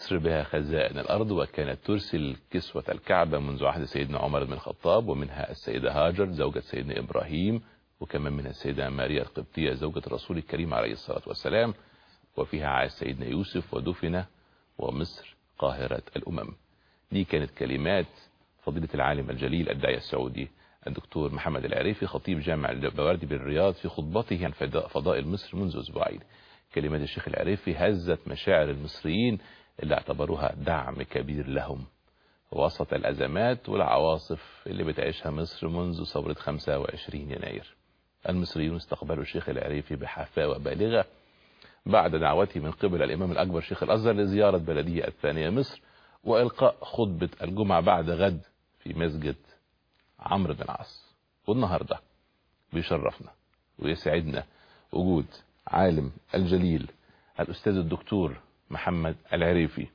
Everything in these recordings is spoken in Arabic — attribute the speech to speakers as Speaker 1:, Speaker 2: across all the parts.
Speaker 1: مصر بها خزائن الأرض، وكانت ترسل كسوة الكعبة منذ عهد سيدنا عمر بن الخطاب، ومنها السيدة هاجر زوجة سيدنا إبراهيم، وكمان منها السيدة ماريا القبطية زوجة الرسول الكريم عليه الصلاة والسلام، وفيها عاش سيدنا يوسف ودفن، ومصر قاهرة الأمم. دي كانت كلمات فضيلة العالم الجليل الداعية السعودي الدكتور محمد العريفي خطيب جامع البواردي بالرياض في خطبته عن فضائل مصر منذ أسبوعين. كلمات الشيخ العريفي هزت مشاعر المصريين اللي اعتبروها دعم كبير لهم وسط الأزمات والعواصف اللي بتعيشها مصر منذ ثورة 25 يناير. المصريون استقبلوا الشيخ العريفي بحفاوة بالغة بعد دعوته من قبل الإمام الأكبر شيخ الأزهر لزيارة بلدية الثانية مصر، وإلقاء خطبة الجمعة بعد غد في مسجد عمرو بن العاص. والنهاردة بيشرفنا ويسعدنا وجود عالم الجليل الأستاذ الدكتور محمد العريفي،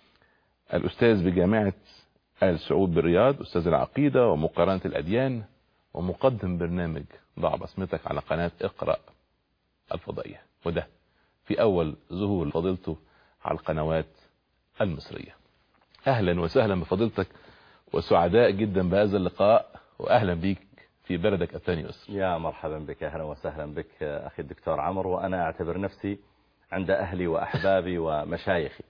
Speaker 1: الأستاذ بجامعة آل سعود بالرياض، أستاذ العقيدة ومقارنة الأديان، ومقدم برنامج ضع بصمتك على قناة اقرأ الفضائية، وده في أول ظهور فضيلته على القنوات المصرية. أهلا وسهلا بفضيلتك، وسعداء جدا بهذا اللقاء، وأهلا بيك في بلدك الثاني مصر.
Speaker 2: يا مرحبا بك، أهلا وسهلا بك أخي الدكتور عمرو. وأنا أعتبر نفسي عند أهلي وأحبابي ومشايخي.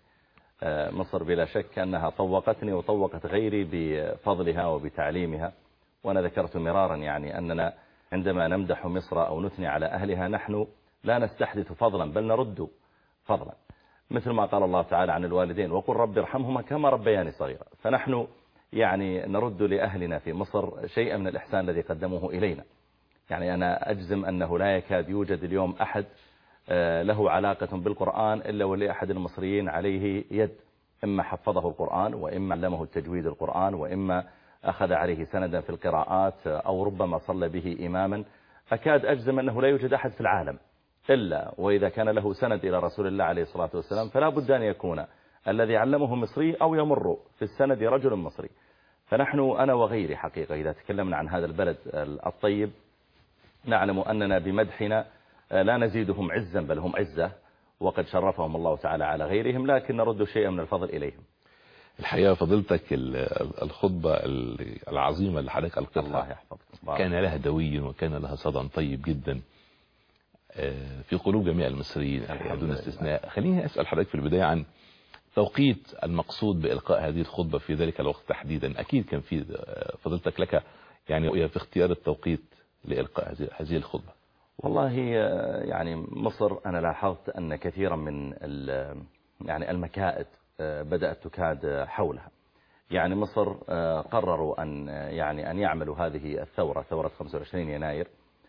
Speaker 2: مصر بلا شك أنها طوقتني وطوقت غيري بفضلها وبتعليمها، وأنا ذكرت مرارا يعني أننا عندما نمدح مصر أو نثني على أهلها نحن لا نستحدث فضلا بل نرد فضلا، مثل ما قال الله تعالى عن الوالدين وقل رب ارحمهما كما ربياني صغيرا. فنحن يعني نرد لأهلنا في مصر شيئا من الإحسان الذي قدموه إلينا. يعني أنا أجزم أنه لا يكاد يوجد اليوم أحد له علاقة بالقرآن إلا ولأحد المصريين عليه يد، إما حفظه القرآن، وإما علمه التجويد القرآن، وإما أخذ عليه سندا في القراءات، أو ربما صلى به إماما. أكاد أجزم أنه لا يوجد أحد في العالم إلا وإذا كان له سند إلى رسول الله عليه الصلاة والسلام فلا بد أن يكون الذي علمه مصري أو يمر في السند رجل مصري. فنحن أنا وغيري حقيقة إذا تكلمنا عن هذا البلد الطيب نعلم أننا بمدحنا لا نزيدهم عزا بل هم عزة، وقد شرفهم الله تعالى على غيرهم، لكن نرد شيئا من الفضل إليهم.
Speaker 1: الحقيقة فضيلتك الخطبة العظيمة اللي حضرتك ألقيتها
Speaker 2: الله يحفظك
Speaker 1: كان لها دوي وكان لها صدى طيب جدا في قلوب جميع المصريين دون استثناء. خليني أسأل حضرتك في البداية عن توقيت المقصود بإلقاء هذه الخطبة في ذلك الوقت تحديدا. أكيد كان في فضيلتك لك يعني رؤية في اختيار التوقيت لإلقاء هذه الخطبة.
Speaker 2: والله يعني مصر أنا لاحظت أن كثيرا من يعني المكائد بدأت تكاد حولها. يعني مصر قرروا أن يعملوا هذه الثورة، ثورة 25 يناير،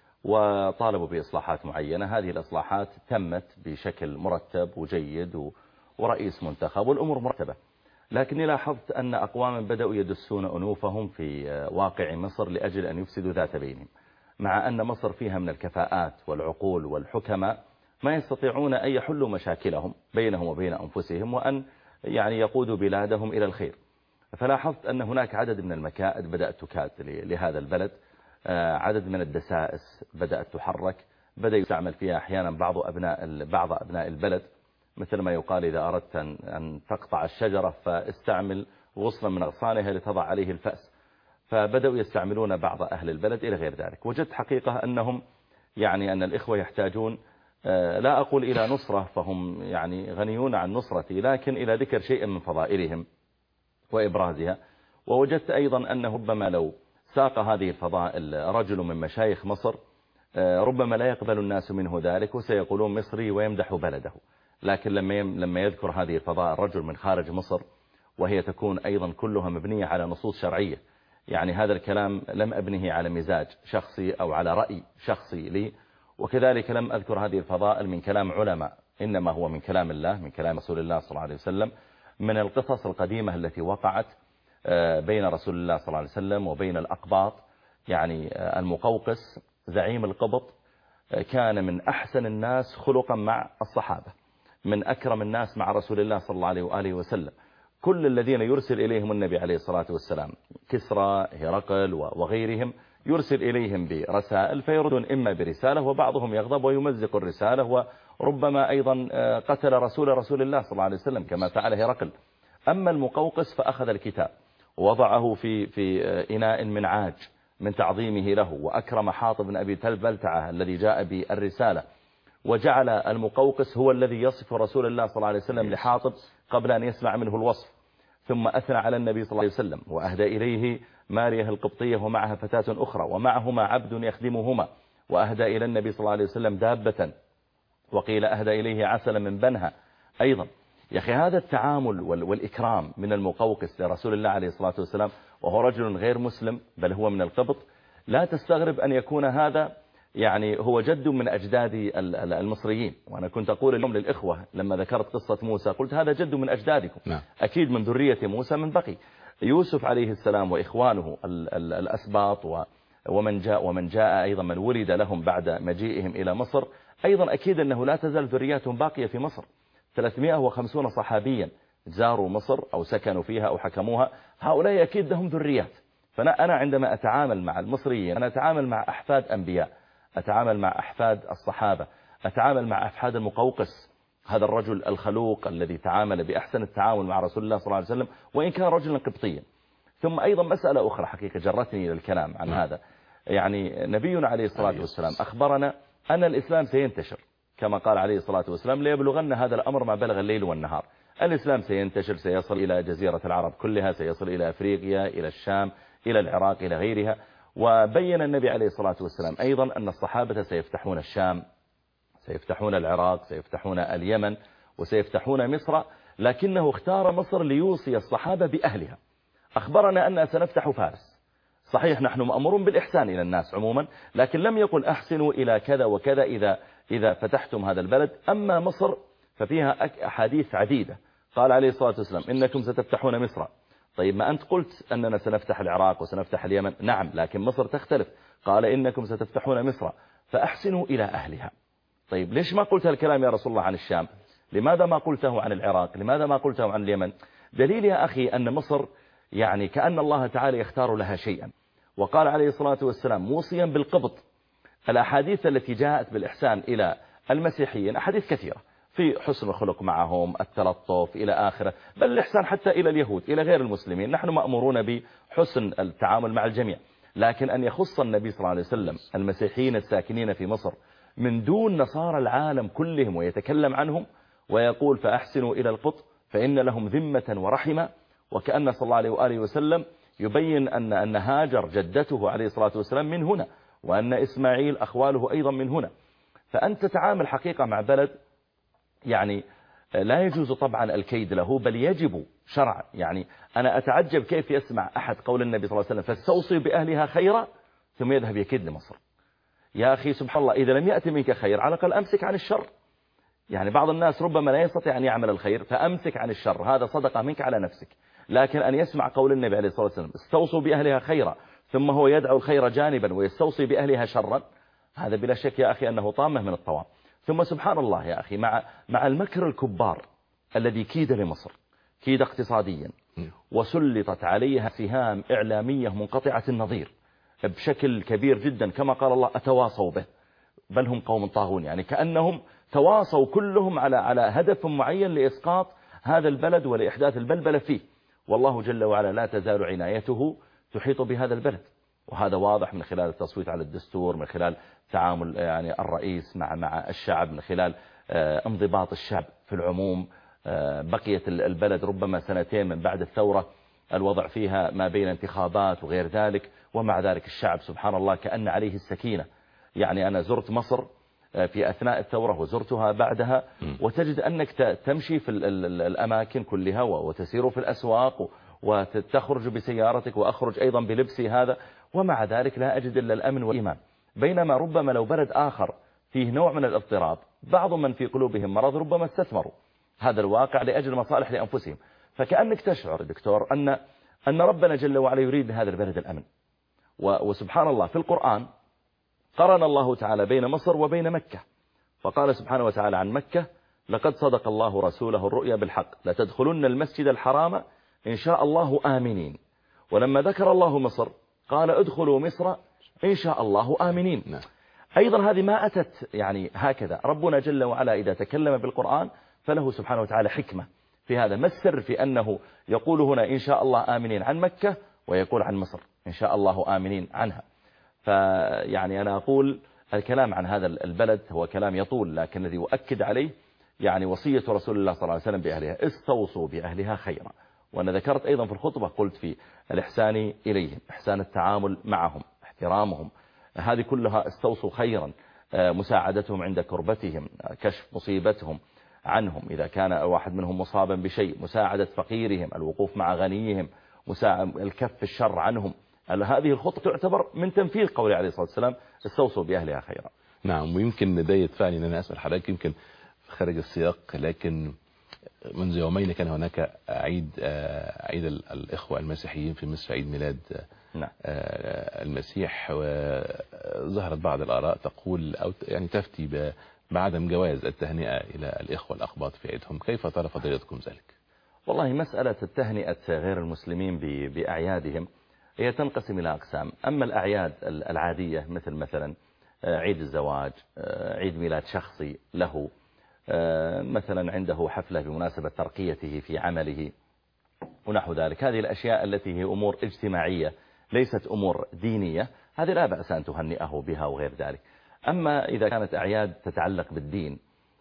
Speaker 2: وطالبوا بإصلاحات معينة. هذه الإصلاحات تمت بشكل مرتب وجيد ورئيس منتخب والأمور مرتبة، لكني لاحظت أن أقواما بدأوا يدسون أنوفهم في واقع مصر لأجل أن يفسدوا ذات بينهم، مع أن مصر فيها من الكفاءات والعقول والحكماء ما يستطيعون أن يحلوا مشاكلهم بينهم وبين أنفسهم وأن يعني يقودوا بلادهم إلى الخير. فلاحظت أن هناك عدد من المكائد بدأت تكاد لهذا البلد، عدد من الدسائس بدأت تحرك، بدأ يستعمل فيها أحيانا بعض أبناء البلد، مثل ما يقال إذا أردت أن تقطع الشجرة فاستعمل غصنا من أغصانها لتضع عليه الفأس. فبدأوا يستعملون بعض أهل البلد إلى غير ذلك. وجدت حقيقة أنهم يعني أن الإخوة يحتاجون لا أقول إلى نصرة فهم يعني غنيون عن نصرتي، لكن إلى ذكر شيء من فضائلهم وإبرازها. ووجدت أيضا أنه ربما لو ساق هذه الفضائل رجل من مشايخ مصر ربما لا يقبل الناس منه ذلك وسيقولون مصري ويمدح بلده، لكن لما يذكر هذه الفضائل رجل من خارج مصر وهي تكون أيضا كلها مبنية على نصوص شرعية، يعني هذا الكلام لم أبنه على مزاج شخصي أو على رأي شخصي لي، وكذلك لم أذكر هذه الفضائل من كلام علماء، إنما هو من كلام الله، من كلام رسول الله صلى الله عليه وسلم، من القصص القديمة التي وقعت بين رسول الله صلى الله عليه وسلم وبين الأقباط. يعني المقوقس زعيم القبط كان من أحسن الناس خلقا مع الصحابة، من أكرم الناس مع رسول الله صلى الله عليه وآله وسلم. كل الذين يرسل إليهم النبي عليه الصلاة والسلام كسرى هرقل وغيرهم يرسل إليهم برسائل فيردون إما برسالة وبعضهم يغضب ويمزق الرسالة، وربما أيضا قتل رسول الله صلى الله عليه وسلم كما فعل هرقل. أما المقوقس فأخذ الكتاب ووضعه في إناء من عاج من تعظيمه له، وأكرم حاطب بن أبي بلتعة الذي جاء بالرسالة، وجعل المقوقس هو الذي يصف رسول الله صلى الله عليه وسلم لحاطب قبل أن يسمع منه الوصف، ثم أثنى على النبي صلى الله عليه وسلم وأهدى إليه مارية القبطية ومعها فتاة أخرى ومعهما عبد يخدمهما، وأهدى إلى النبي صلى الله عليه وسلم دابة، وقيل أهدى إليه عسلا من بنها أيضا. يا أخي هذا التعامل والإكرام من المقوقس لرسول الله عليه الصلاة والسلام، وهو رجل غير مسلم بل هو من القبط، لا تستغرب أن يكون هذا يعني هو جد من أجداد المصريين. وأنا كنت أقول اليوم للإخوة لما ذكرت قصة موسى قلت هذا جد من أجدادكم. أكيد من ذرية موسى من بقي يوسف عليه السلام وإخوانه الأسباط ومن جاء أيضا من ولد لهم بعد مجيئهم إلى مصر، أيضا أكيد أنه لا تزال ذرياتهم باقية في مصر. 350 صحابيا زاروا مصر أو سكنوا فيها أو حكموها، هؤلاء أكيد لهم ذريات. فأنا عندما أتعامل مع المصريين أنا أتعامل مع أحفاد أنبياء، أتعامل مع أحفاد الصحابة، أتعامل مع أحفاد المقوقس، هذا الرجل الخلوق الذي تعامل بأحسن التعامل مع رسول الله صلى الله عليه وسلم وإن كان رجلا قبطيا. ثم أيضا مسألة أخرى حقيقة جرتني إلى الكلام عن هذا، يعني نبينا عليه الصلاة والسلام أخبرنا أن الإسلام سينتشر كما قال عليه الصلاة والسلام ليبلغن هذا الأمر ما بلغ الليل والنهار. الإسلام سينتشر، سيصل إلى جزيرة العرب كلها، سيصل إلى أفريقيا، إلى الشام، إلى العراق، إلى غيرها. وبين النبي عليه الصلاة والسلام أيضا أن الصحابة سيفتحون الشام، سيفتحون العراق، سيفتحون اليمن، وسيفتحون مصر، لكنه اختار مصر ليوصي الصحابة بأهلها. أخبرنا أننا سنفتح فارس، صحيح نحن مأمورون بالإحسان إلى الناس عموما، لكن لم يقل أحسنوا إلى كذا وكذا إذا فتحتم هذا البلد. أما مصر ففيها أحاديث عديدة، قال عليه الصلاة والسلام إنكم ستفتحون مصر. طيب ما أنت قلت أننا سنفتح العراق وسنفتح اليمن، نعم، لكن مصر تختلف، قال إنكم ستفتحون مصر فأحسنوا إلى أهلها. طيب ليش ما قلت الكلام يا رسول الله عن الشام؟ لماذا ما قلته عن العراق؟ لماذا ما قلته عن اليمن؟ دليل يا أخي أن مصر يعني كأن الله تعالى يختار لها شيئا. وقال عليه الصلاة والسلام موصيا بالقبط. الأحاديث التي جاءت بالإحسان إلى المسيحيين أحاديث كثيرة في حسن الخلق معهم، التلطف إلى آخره، بل الإحسان حتى إلى اليهود إلى غير المسلمين. نحن مأمورون بحسن التعامل مع الجميع، لكن أن يخص النبي صلى الله عليه وسلم المسيحيين الساكنين في مصر من دون نصارى العالم كلهم ويتكلم عنهم ويقول فأحسنوا إلى القبط فإن لهم ذمة ورحمة، وكأن صلى الله عليه وآله وسلم يبين أن هاجر جدته عليه الصلاة والسلام من هنا، وأن إسماعيل أخواله أيضا من هنا. فأنت تتعامل حقيقة مع بلد يعني لا يجوز طبعا الكيد له، بل يجب شرعا. يعني أنا أتعجب كيف يسمع أحد قول النبي صلى الله عليه وسلم فاستوصي بأهلها خيرا ثم يذهب يكيد لمصر. يا أخي سبحان الله، إذا لم يأتي منك خير على الأقل أمسك عن الشر. يعني بعض الناس ربما لا يستطيع أن يعمل الخير فأمسك عن الشر، هذا صدقة منك على نفسك. لكن أن يسمع قول النبي عليه الصلاة والسلام استوصوا بأهلها خيرا ثم هو يدعو الخير جانبا ويستوصي بأهلها شرا، هذا بلا شك يا أخي أنه طامة من الطوام. ثم سبحان الله يا أخي مع المكر الكبار الذي كيد لمصر، كيد اقتصاديا، وسلطت عليها سهام إعلامية منقطعة النظير بشكل كبير جدا، كما قال الله أتواصوا به بل هم قوم طاغون. يعني كأنهم تواصوا كلهم على هدف معين لإسقاط هذا البلد ولإحداث البلبلة فيه. والله جل وعلا لا تزال عنايته تحيط بهذا البلد، وهذا واضح من خلال التصويت على الدستور، من خلال تعامل يعني الرئيس مع الشعب، من خلال انضباط الشعب في العموم. بقيت البلد ربما سنتين من بعد الثورة الوضع فيها ما بين انتخابات وغير ذلك، ومع ذلك الشعب سبحان الله كأن عليه السكينة. يعني أنا زرت مصر في أثناء الثورة وزرتها بعدها، وتجد أنك تمشي في الأماكن كلها وتسير في الأسواق وتخرج بسيارتك وأخرج أيضا بلبسي هذا، ومع ذلك لا أجد إلا الأمن والإيمان. بينما ربما لو بلد آخر فيه نوع من الاضطراب، بعض من في قلوبهم مرض ربما استثمروا هذا الواقع لأجل مصالح لأنفسهم. فكأنك تشعر دكتور أن ربنا جل وعلا يريد لهذا البلد الأمن. وسبحان الله في القرآن قرن الله تعالى بين مصر وبين مكة، فقال سبحانه وتعالى عن مكة لقد صدق الله رسوله الرؤيا بالحق لتدخلن المسجد الحرام إن شاء الله آمنين. ولما ذكر الله مصر قال ادخلوا مصر إن شاء الله آمنين. أيضا هذه ما أتت يعني هكذا. ربنا جل وعلا إذا تكلم بالقرآن فله سبحانه وتعالى حكمة في هذا. ما السر في أنه يقول هنا إن شاء الله آمنين عن مكة ويقول عن مصر إن شاء الله آمنين عنها؟ فيعني أنا أقول الكلام عن هذا البلد هو كلام يطول، لكن الذي أؤكد عليه يعني وصية رسول الله صلى الله عليه وسلم بأهلها: استوصوا بأهلها خيرا. وأنا ذكرت أيضا في الخطبة قلت في الإحسان إليهم، إحسان التعامل معهم، احترامهم، هذه كلها استوصوا خيرا. مساعدتهم عند كربتهم، كشف مصيبتهم عنهم إذا كان واحد منهم مصابا بشيء، مساعدة فقيرهم، الوقوف مع غنيهم، الكف الشر عنهم. هذه الخطة تعتبر من تنفيذ قوله عليه الصلاة والسلام: استوصوا بأهلها خيرا.
Speaker 1: نعم. ويمكن ده يدفعني أن أنا أسأل حضرتك يمكن خارج السياق، لكن منذ يومين كان هناك عيد الإخوة المسيحيين في مصر، عيد ميلاد المسيح، وظهرت بعض الآراء تقول أو يعني تفتي بعدم جواز التهنئة إلى الإخوة الأقباط في عيدهم. كيف ترى فضيلتكم ذلك؟
Speaker 2: والله مسألة التهنئة غير المسلمين بأعيادهم هي تنقسم إلى أقسام. أما الأعياد العادية مثلا عيد الزواج، عيد ميلاد شخصي له، مثلا عنده حفلة بمناسبة ترقيته في عمله ونحو ذلك، هذه الأشياء التي هي أمور اجتماعية ليست أمور دينية، هذه لا بأس أن تهنئه بها وغير ذلك. أما إذا كانت أعياد تتعلق بالدين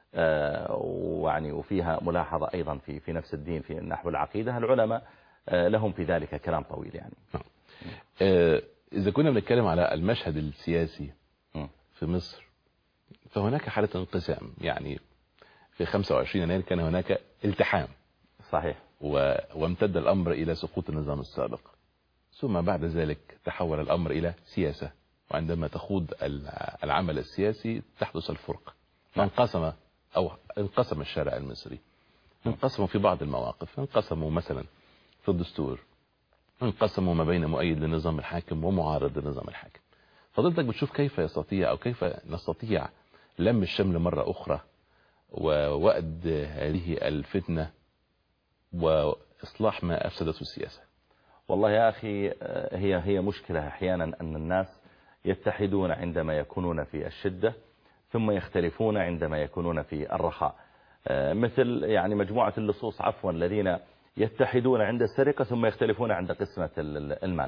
Speaker 2: وفيها ملاحظة أيضا في نفس الدين في نحو العقيدة، العلماء لهم في ذلك كلام طويل يعني.
Speaker 1: إذا كنا بنتكلم على المشهد السياسي في مصر، فهناك حالة انقسام. يعني في 25 يناير كان هناك التحام
Speaker 2: صحيح،
Speaker 1: وامتد الأمر إلى سقوط النظام السابق، ثم بعد ذلك تحول الأمر إلى سياسة، وعندما تخوض العمل السياسي تحدث الفرقة. انقسم الشارع المصري، انقسموا في بعض المواقف، انقسموا مثلا في الدستور، انقسموا ما بين مؤيد للنظام الحاكم ومعارض للنظام الحاكم. فضلتك بتشوف كيف يستطيع أو كيف نستطيع لم الشمل مرة أخرى ووأد هذه الفتنة وإصلاح ما أفسدته السياسة؟
Speaker 2: والله يا أخي هي مشكلة أحيانا أن الناس يتحدون عندما يكونون في الشدة ثم يختلفون عندما يكونون في الرخاء. مثل يعني مجموعة اللصوص الذين يتحدون عند السرقة ثم يختلفون عند قسمة المال.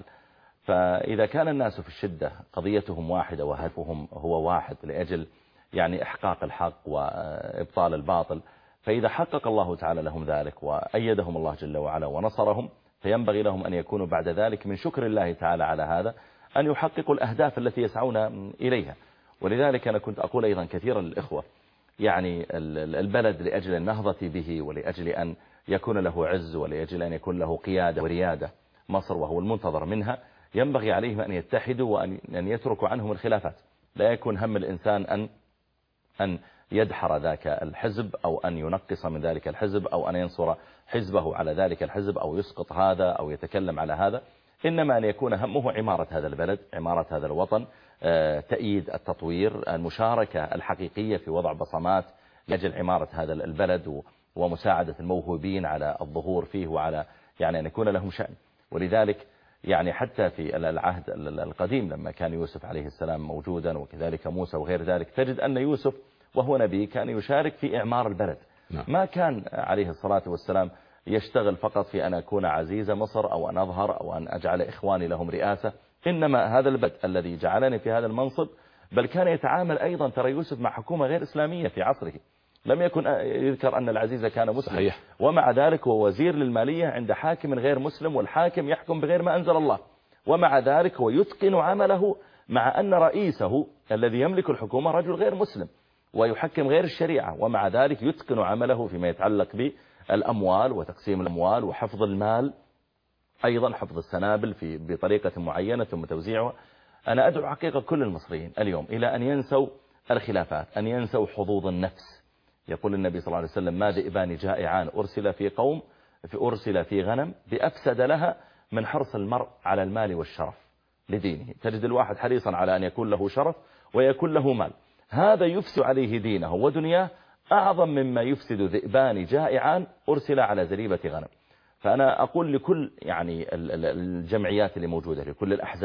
Speaker 2: فإذا كان الناس في الشدة قضيتهم واحدة وهدفهم هو واحد لأجل يعني إحقاق الحق وإبطال الباطل، فإذا حقق الله تعالى لهم ذلك وأيدهم الله جل وعلا ونصرهم، فينبغي لهم أن يكونوا بعد ذلك من شكر الله تعالى على هذا أن يحققوا الأهداف التي يسعون إليها. ولذلك أنا كنت أقول أيضا كثيرا للإخوة، يعني البلد لأجل النهضة به ولأجل أن يكون له عز ولأجل أن يكون له قيادة وريادة، مصر وهو المنتظر منها، ينبغي عليهم أن يتحدوا وأن يتركوا عنهم الخلافات. لا يكون هم الإنسان أن يدحر ذاك الحزب أو أن ينقص من ذلك الحزب أو أن ينصر حزبه على ذلك الحزب أو يسقط هذا أو يتكلم على هذا، إنما أن يكون همه عمارة هذا البلد، عمارة هذا الوطن، تأييد التطوير، المشاركة الحقيقية في وضع بصمات لأجل عمارة هذا البلد ومساعدة الموهوبين على الظهور فيه وعلى يعني أن يكون لهم شأن. ولذلك يعني حتى في العهد القديم لما كان يوسف عليه السلام موجودا وكذلك موسى وغير ذلك، تجد أن يوسف وهو نبي كان يشارك في إعمار البلد. ما كان عليه الصلاة والسلام يشتغل فقط في أن أكون عزيز مصر أو أن أظهر أو أن أجعل إخواني لهم رئاسة، إنما هذا البلد الذي جعلني في هذا المنصب، بل كان يتعامل أيضا ترى يوسف مع حكومة غير إسلامية في عصره. لم يكن يذكر أن العزيز كان مسلم. صحيح. ومع ذلك هو وزير للمالية عند حاكم غير مسلم، والحاكم يحكم بغير ما أنزل الله، ومع ذلك هو يتقن عمله مع أن رئيسه الذي يملك الحكومة رجل غير مسلم ويحكم غير الشريعة، ومع ذلك يتقن عمله فيما يتعلق بالأموال وتقسيم الأموال وحفظ المال، أيضا حفظ السنابل بطريقة معينة ثم توزيعها. أنا أدعو حقيقة كل المصريين اليوم إلى أن ينسوا الخلافات، أن ينسوا حظوظ النفس. يقول النبي صلى الله عليه وسلم: ما ذئبان جائعان أرسل في غنم بأفسد لها من حرص المرء على المال والشرف لدينه. تجد الواحد حريصا على أن يكون له شرف ويكون له مال، هذا يفسد عليه دينه ودنياه أعظم مما يفسد ذئبان جائعان أرسل على زريبة غنم. فأنا أقول لكل يعني الجمعيات اللي موجودة، لكل الأحزاب،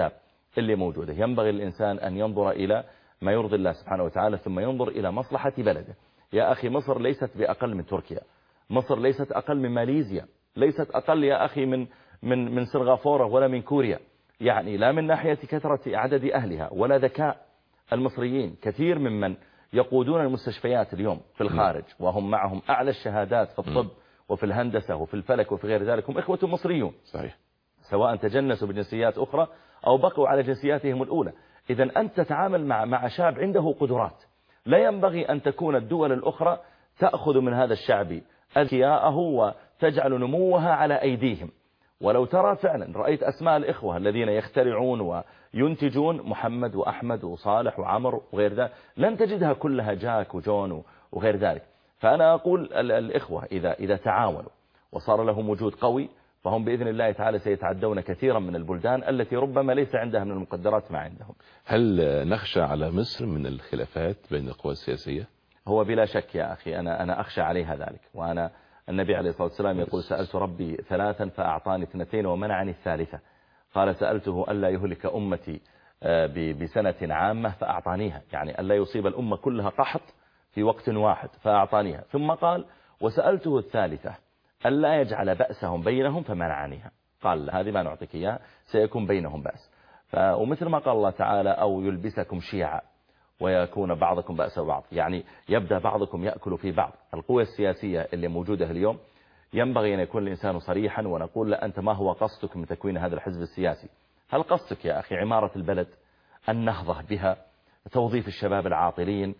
Speaker 2: اللي موجودة. ينبغي الإنسان أن ينظر إلى ما يرضي الله سبحانه وتعالى ثم ينظر إلى مصلحة بلده. يا أخي مصر ليست بأقل من تركيا، مصر ليست أقل من ماليزيا، ليست أقل يا أخي من سنغافورة ولا من كوريا. يعني لا من ناحية كثرة عدد أهلها ولا ذكاء المصريين. كثير ممن يقودون المستشفيات اليوم في الخارج وهم معهم أعلى الشهادات في الطب وفي الهندسة وفي الفلك وفي غير ذلك هم إخوة مصريون،
Speaker 1: صحيح،
Speaker 2: سواء تجنسوا بجنسيات أخرى أو بقوا على جنسياتهم الأولى. إذا أنت تتعامل مع شعب عنده قدرات. لا ينبغي أن تكون الدول الأخرى تأخذ من هذا الشعب أذكياءه وتجعل نموها على أيديهم. ولو ترى فعلا رأيت أسماء الإخوة الذين يخترعون وينتجون، محمد وأحمد وصالح وعمر وغير ذلك، لن تجدها كلها جاك وجون وغير ذلك. فأنا أقول الإخوة إذا تعاونوا وصار لهم وجود قوي فهم بإذن الله تعالى سيتعدون كثيرا من البلدان التي ربما ليس عندها من المقدرات ما عندهم.
Speaker 1: هل نخشى على مصر من الخلافات بين القوى السياسية؟
Speaker 2: هو بلا شك يا أخي أنا أخشى عليها ذلك. وأنا النبي عليه الصلاة والسلام يقول سألت ربي 3 فأعطاني 2 ومنعني 1. قال سألته ألا يهلك أمتي بسنة عامة فأعطانيها، يعني ألا يصيب الأمة كلها قحط في وقت واحد فأعطانيها. ثم قال وسألته 3 ألا يجعل بأسهم بينهم فمنعنيها. قال هذه ما نعطيك إياها، سيكون بينهم بأس. ومثل ما قال الله تعالى أو يلبسكم شيعا ويكون بعضكم بأس بعض، يعني يبدأ بعضكم يأكل في بعض. القوى السياسية اللي موجودة اليوم ينبغي أن يكون الإنسان صريحا ونقول لا، أنت ما هو قصدك من تكوين هذا الحزب السياسي؟ هل قصدك يا أخي عمارة البلد، النهضة بها، توظيف الشباب العاطلين،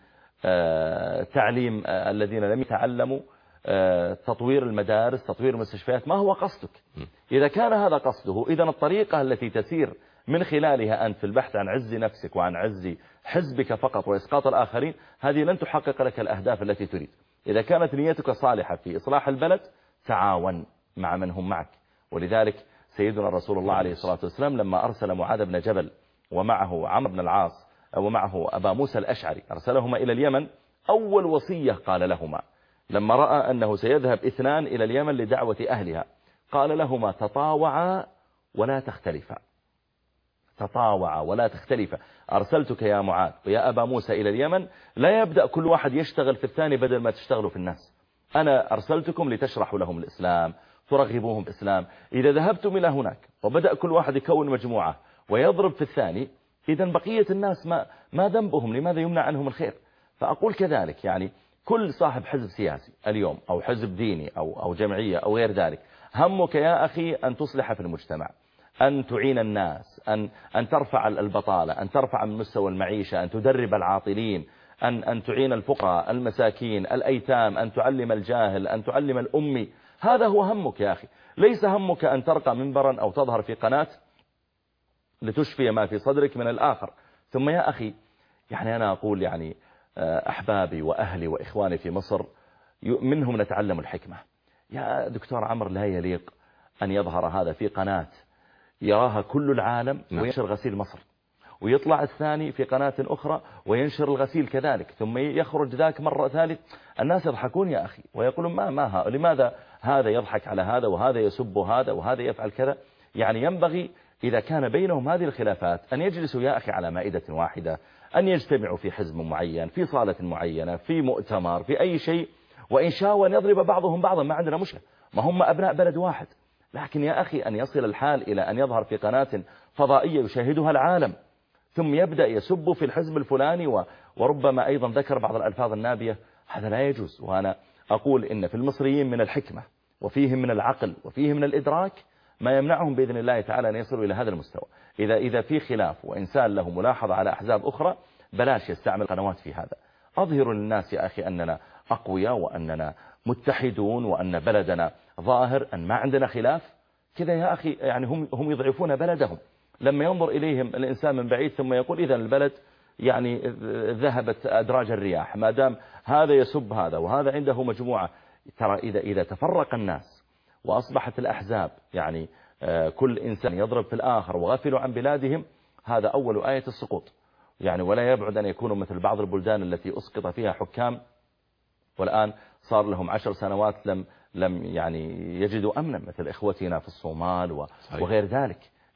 Speaker 2: تعليم الذين لم يتعلموا، تطوير المدارس، تطوير المستشفيات؟ ما هو قصدك؟ إذا كان هذا قصده، إذا الطريقة التي تسير من خلالها أنت في البحث عن عز نفسك وعن عز حزبك فقط وإسقاط الآخرين، هذه لن تحقق لك الأهداف التي تريد. إذا كانت نيتك صالحة في إصلاح البلد تعاون مع من هم معك. ولذلك سيدنا رسول الله عليه الصلاة والسلام لما أرسل معاذ بن جبل ومعه عمرو بن العاص ومعه أبا موسى الأشعري، أرسلهما إلى اليمن، أول وصية قال لهما لما رأى أنه سيذهب 2 إلى اليمن لدعوة أهلها، قال لهما تطاوعا ولا تختلفا، تطاوعا ولا تختلفا. أرسلتك يا معاذ ويا أبا موسى إلى اليمن، لا يبدأ كل واحد يشتغل في الثاني بدل ما تشتغلوا في الناس. أنا أرسلتكم لتشرحوا لهم الإسلام، ترغبوهم في الإسلام. إذا ذهبتم إلى هناك وبدأ كل واحد يكون مجموعة ويضرب في الثاني، إذا بقية الناس ما ذنبهم؟ لماذا يمنع عنهم الخير؟ فأقول كذلك، يعني كل صاحب حزب سياسي اليوم أو حزب ديني أو جمعية أو غير ذلك، همك يا أخي أن تصلح في المجتمع، أن تعين الناس، أن ترفع البطالة، أن ترفع من مستوى المعيشة، أن تدرب العاطلين، أن تعين الفقراء المساكين الأيتام، أن تعلم الجاهل، أن تعلم الأمي. هذا هو همك يا أخي. ليس همك أن ترقى منبرا أو تظهر في قناة لتشفي ما في صدرك من الآخر. ثم يا أخي يعني أنا أقول يعني أحبابي وأهلي وإخواني في مصر منهم نتعلم الحكمة. يا دكتور عمرو لا يليق أن يظهر هذا في قناة يراها كل العالم وينشر غسيل مصر، ويطلع الثاني في قناة أخرى وينشر الغسيل كذلك، ثم يخرج ذاك مرة ثالث. الناس يضحكون يا أخي ويقولون لماذا هذا يضحك على هذا وهذا يسب هذا وهذا يفعل كذا؟ يعني ينبغي إذا كان بينهم هذه الخلافات أن يجلسوا يا أخي على مائدة واحدة، أن يجتمعوا في حزب معين، في صالة معينة، في مؤتمر، في أي شيء، وإن شاءوا أن يضرب بعضهم بعضا ما عندنا مشكلة، ما هم أبناء بلد واحد. لكن يا أخي أن يصل الحال إلى أن يظهر في قناة فضائية يشاهدها العالم ثم يبدأ يسب في الحزب الفلاني وربما أيضا ذكر بعض الألفاظ النابية، هذا لا يجوز. وأنا أقول إن في المصريين من الحكمة وفيهم من العقل وفيهم من الإدراك ما يمنعهم بإذن الله تعالى أن يصلوا إلى هذا المستوى. إذا في خلاف وإنسان له ملاحظة على أحزاب أخرى بلاش يستعمل قنوات في هذا. أظهروا للناس يا أخي أننا أقوياء وأننا متحدون وأن بلدنا ظاهر، أن ما عندنا خلاف كذا يا أخي. يعني هم يضعفون بلدهم لما ينظر إليهم الإنسان من بعيد ثم يقول إذا البلد يعني ذهبت أدراج الرياح ما دام هذا يسب هذا وهذا عنده مجموعة. ترى إذا تفرق الناس وأصبحت الأحزاب يعني كل إنسان يضرب في الآخر وغفلوا عن بلادهم، هذا أول آية السقوط. يعني ولا يبعد أن يكونوا مثل بعض البلدان التي أسقط فيها حكام والآن صار لهم 10 سنوات لم يعني يجدوا أمنا، مثل إخوتنا في الصومال وغير ذلك.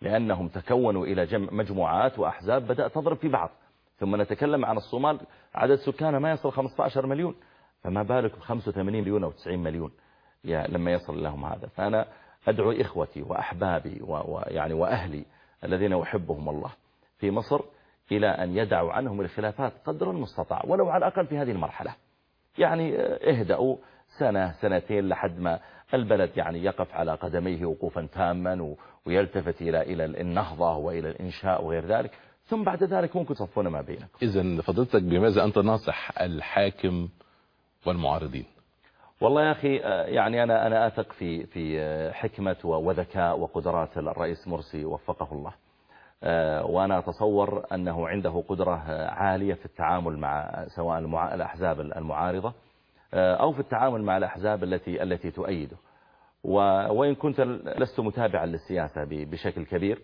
Speaker 2: لأنهم تكونوا إلى مجموعات وأحزاب بدأت تضرب في بعض. ثم نتكلم عن الصومال عدد سكانها ما يصل 15 مليون، فما بالك ب 85 مليون أو 90 مليون لما يصل لهم هذا. فأنا أدعو إخوتي وأحبابي ويعني وأهلي الذين أحبهم الله في مصر إلى أن يدعوا عنهم الخلافات قدر المستطاع، ولو على الأقل في هذه المرحلة. يعني اهدأوا سنة سنتين لحد ما البلد يعني يقف على قدميه وقوفا تاما ويلتفت إلى النهضة وإلى الإنشاء وغير ذلك، ثم بعد ذلك ممكن تصفون ما بينكم.
Speaker 1: إذن فضلتك بماذا أنت ناصح الحاكم والمعارضين؟
Speaker 2: والله يا أخي يعني أنا أثق في حكمة وذكاء وقدرات الرئيس مرسي وفقه الله، وأنا أتصور أنه عنده قدرة عالية في التعامل مع سواء الأحزاب المعارضة أو في التعامل مع الأحزاب التي تؤيده. وإن كنت لست متابعا للسياسة بشكل كبير،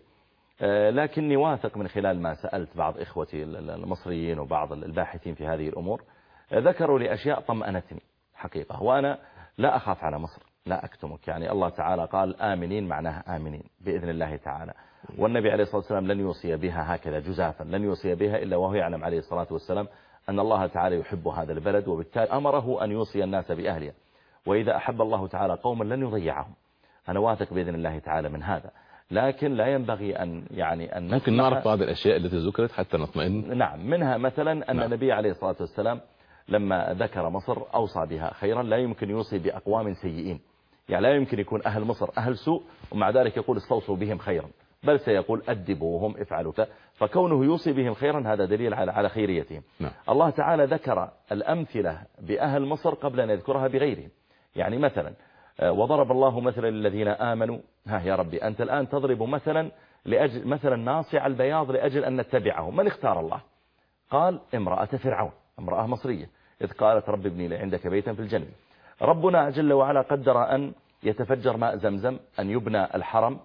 Speaker 2: لكني واثق من خلال ما سألت بعض إخوتي المصريين وبعض الباحثين في هذه الأمور، ذكروا لي أشياء طمأنتني حقيقة. وأنا لا أخاف على مصر، لا أكتمك. يعني الله تعالى قال آمنين، معناها آمنين بإذن الله تعالى. والنبي عليه الصلاة والسلام لن يوصي بها هكذا جزافا، لن يوصي بها إلا وهو يعلم عليه الصلاة والسلام أن الله تعالى يحب هذا البلد، وبالتالي أمره أن يوصي الناس بأهلها. وإذا أحب الله تعالى قوما لن يضيعهم. أنا واثق بإذن الله تعالى من هذا، لكن لا ينبغي أن
Speaker 1: ممكن نعرف بعض الأشياء التي ذكرت حتى نطمئن.
Speaker 2: نعم، منها مثلا أن النبي عليه الصلاة والسلام لما ذكر مصر أوصى بها خيرا. لا يمكن يوصي بأقوام سيئين، يعني لا يمكن يكون أهل مصر أهل سوء ومع ذلك يقول استوصوا بهم خيرا، بل سيقول أدبوهم افعلوا كذا. فكونه يوصي بهم خيرا هذا دليل على خيريتهم. الله تعالى ذكر الأمثلة بأهل مصر قبل أن يذكرها بغيرهم. يعني مثلا وضرب الله مثلا للذين آمنوا، ها يا ربي أنت الآن تضرب مثلا لأجل مثلا ناصع البياض لأجل أن نتبعه. من اختار الله؟ قال امرأة فرعون، امرأة مصرية، إذ قالت رب ابني لي عندك بيتا في الجنة. ربنا جل وعلا قدر أن يتفجر ماء زمزم، أن يبنى الحرم.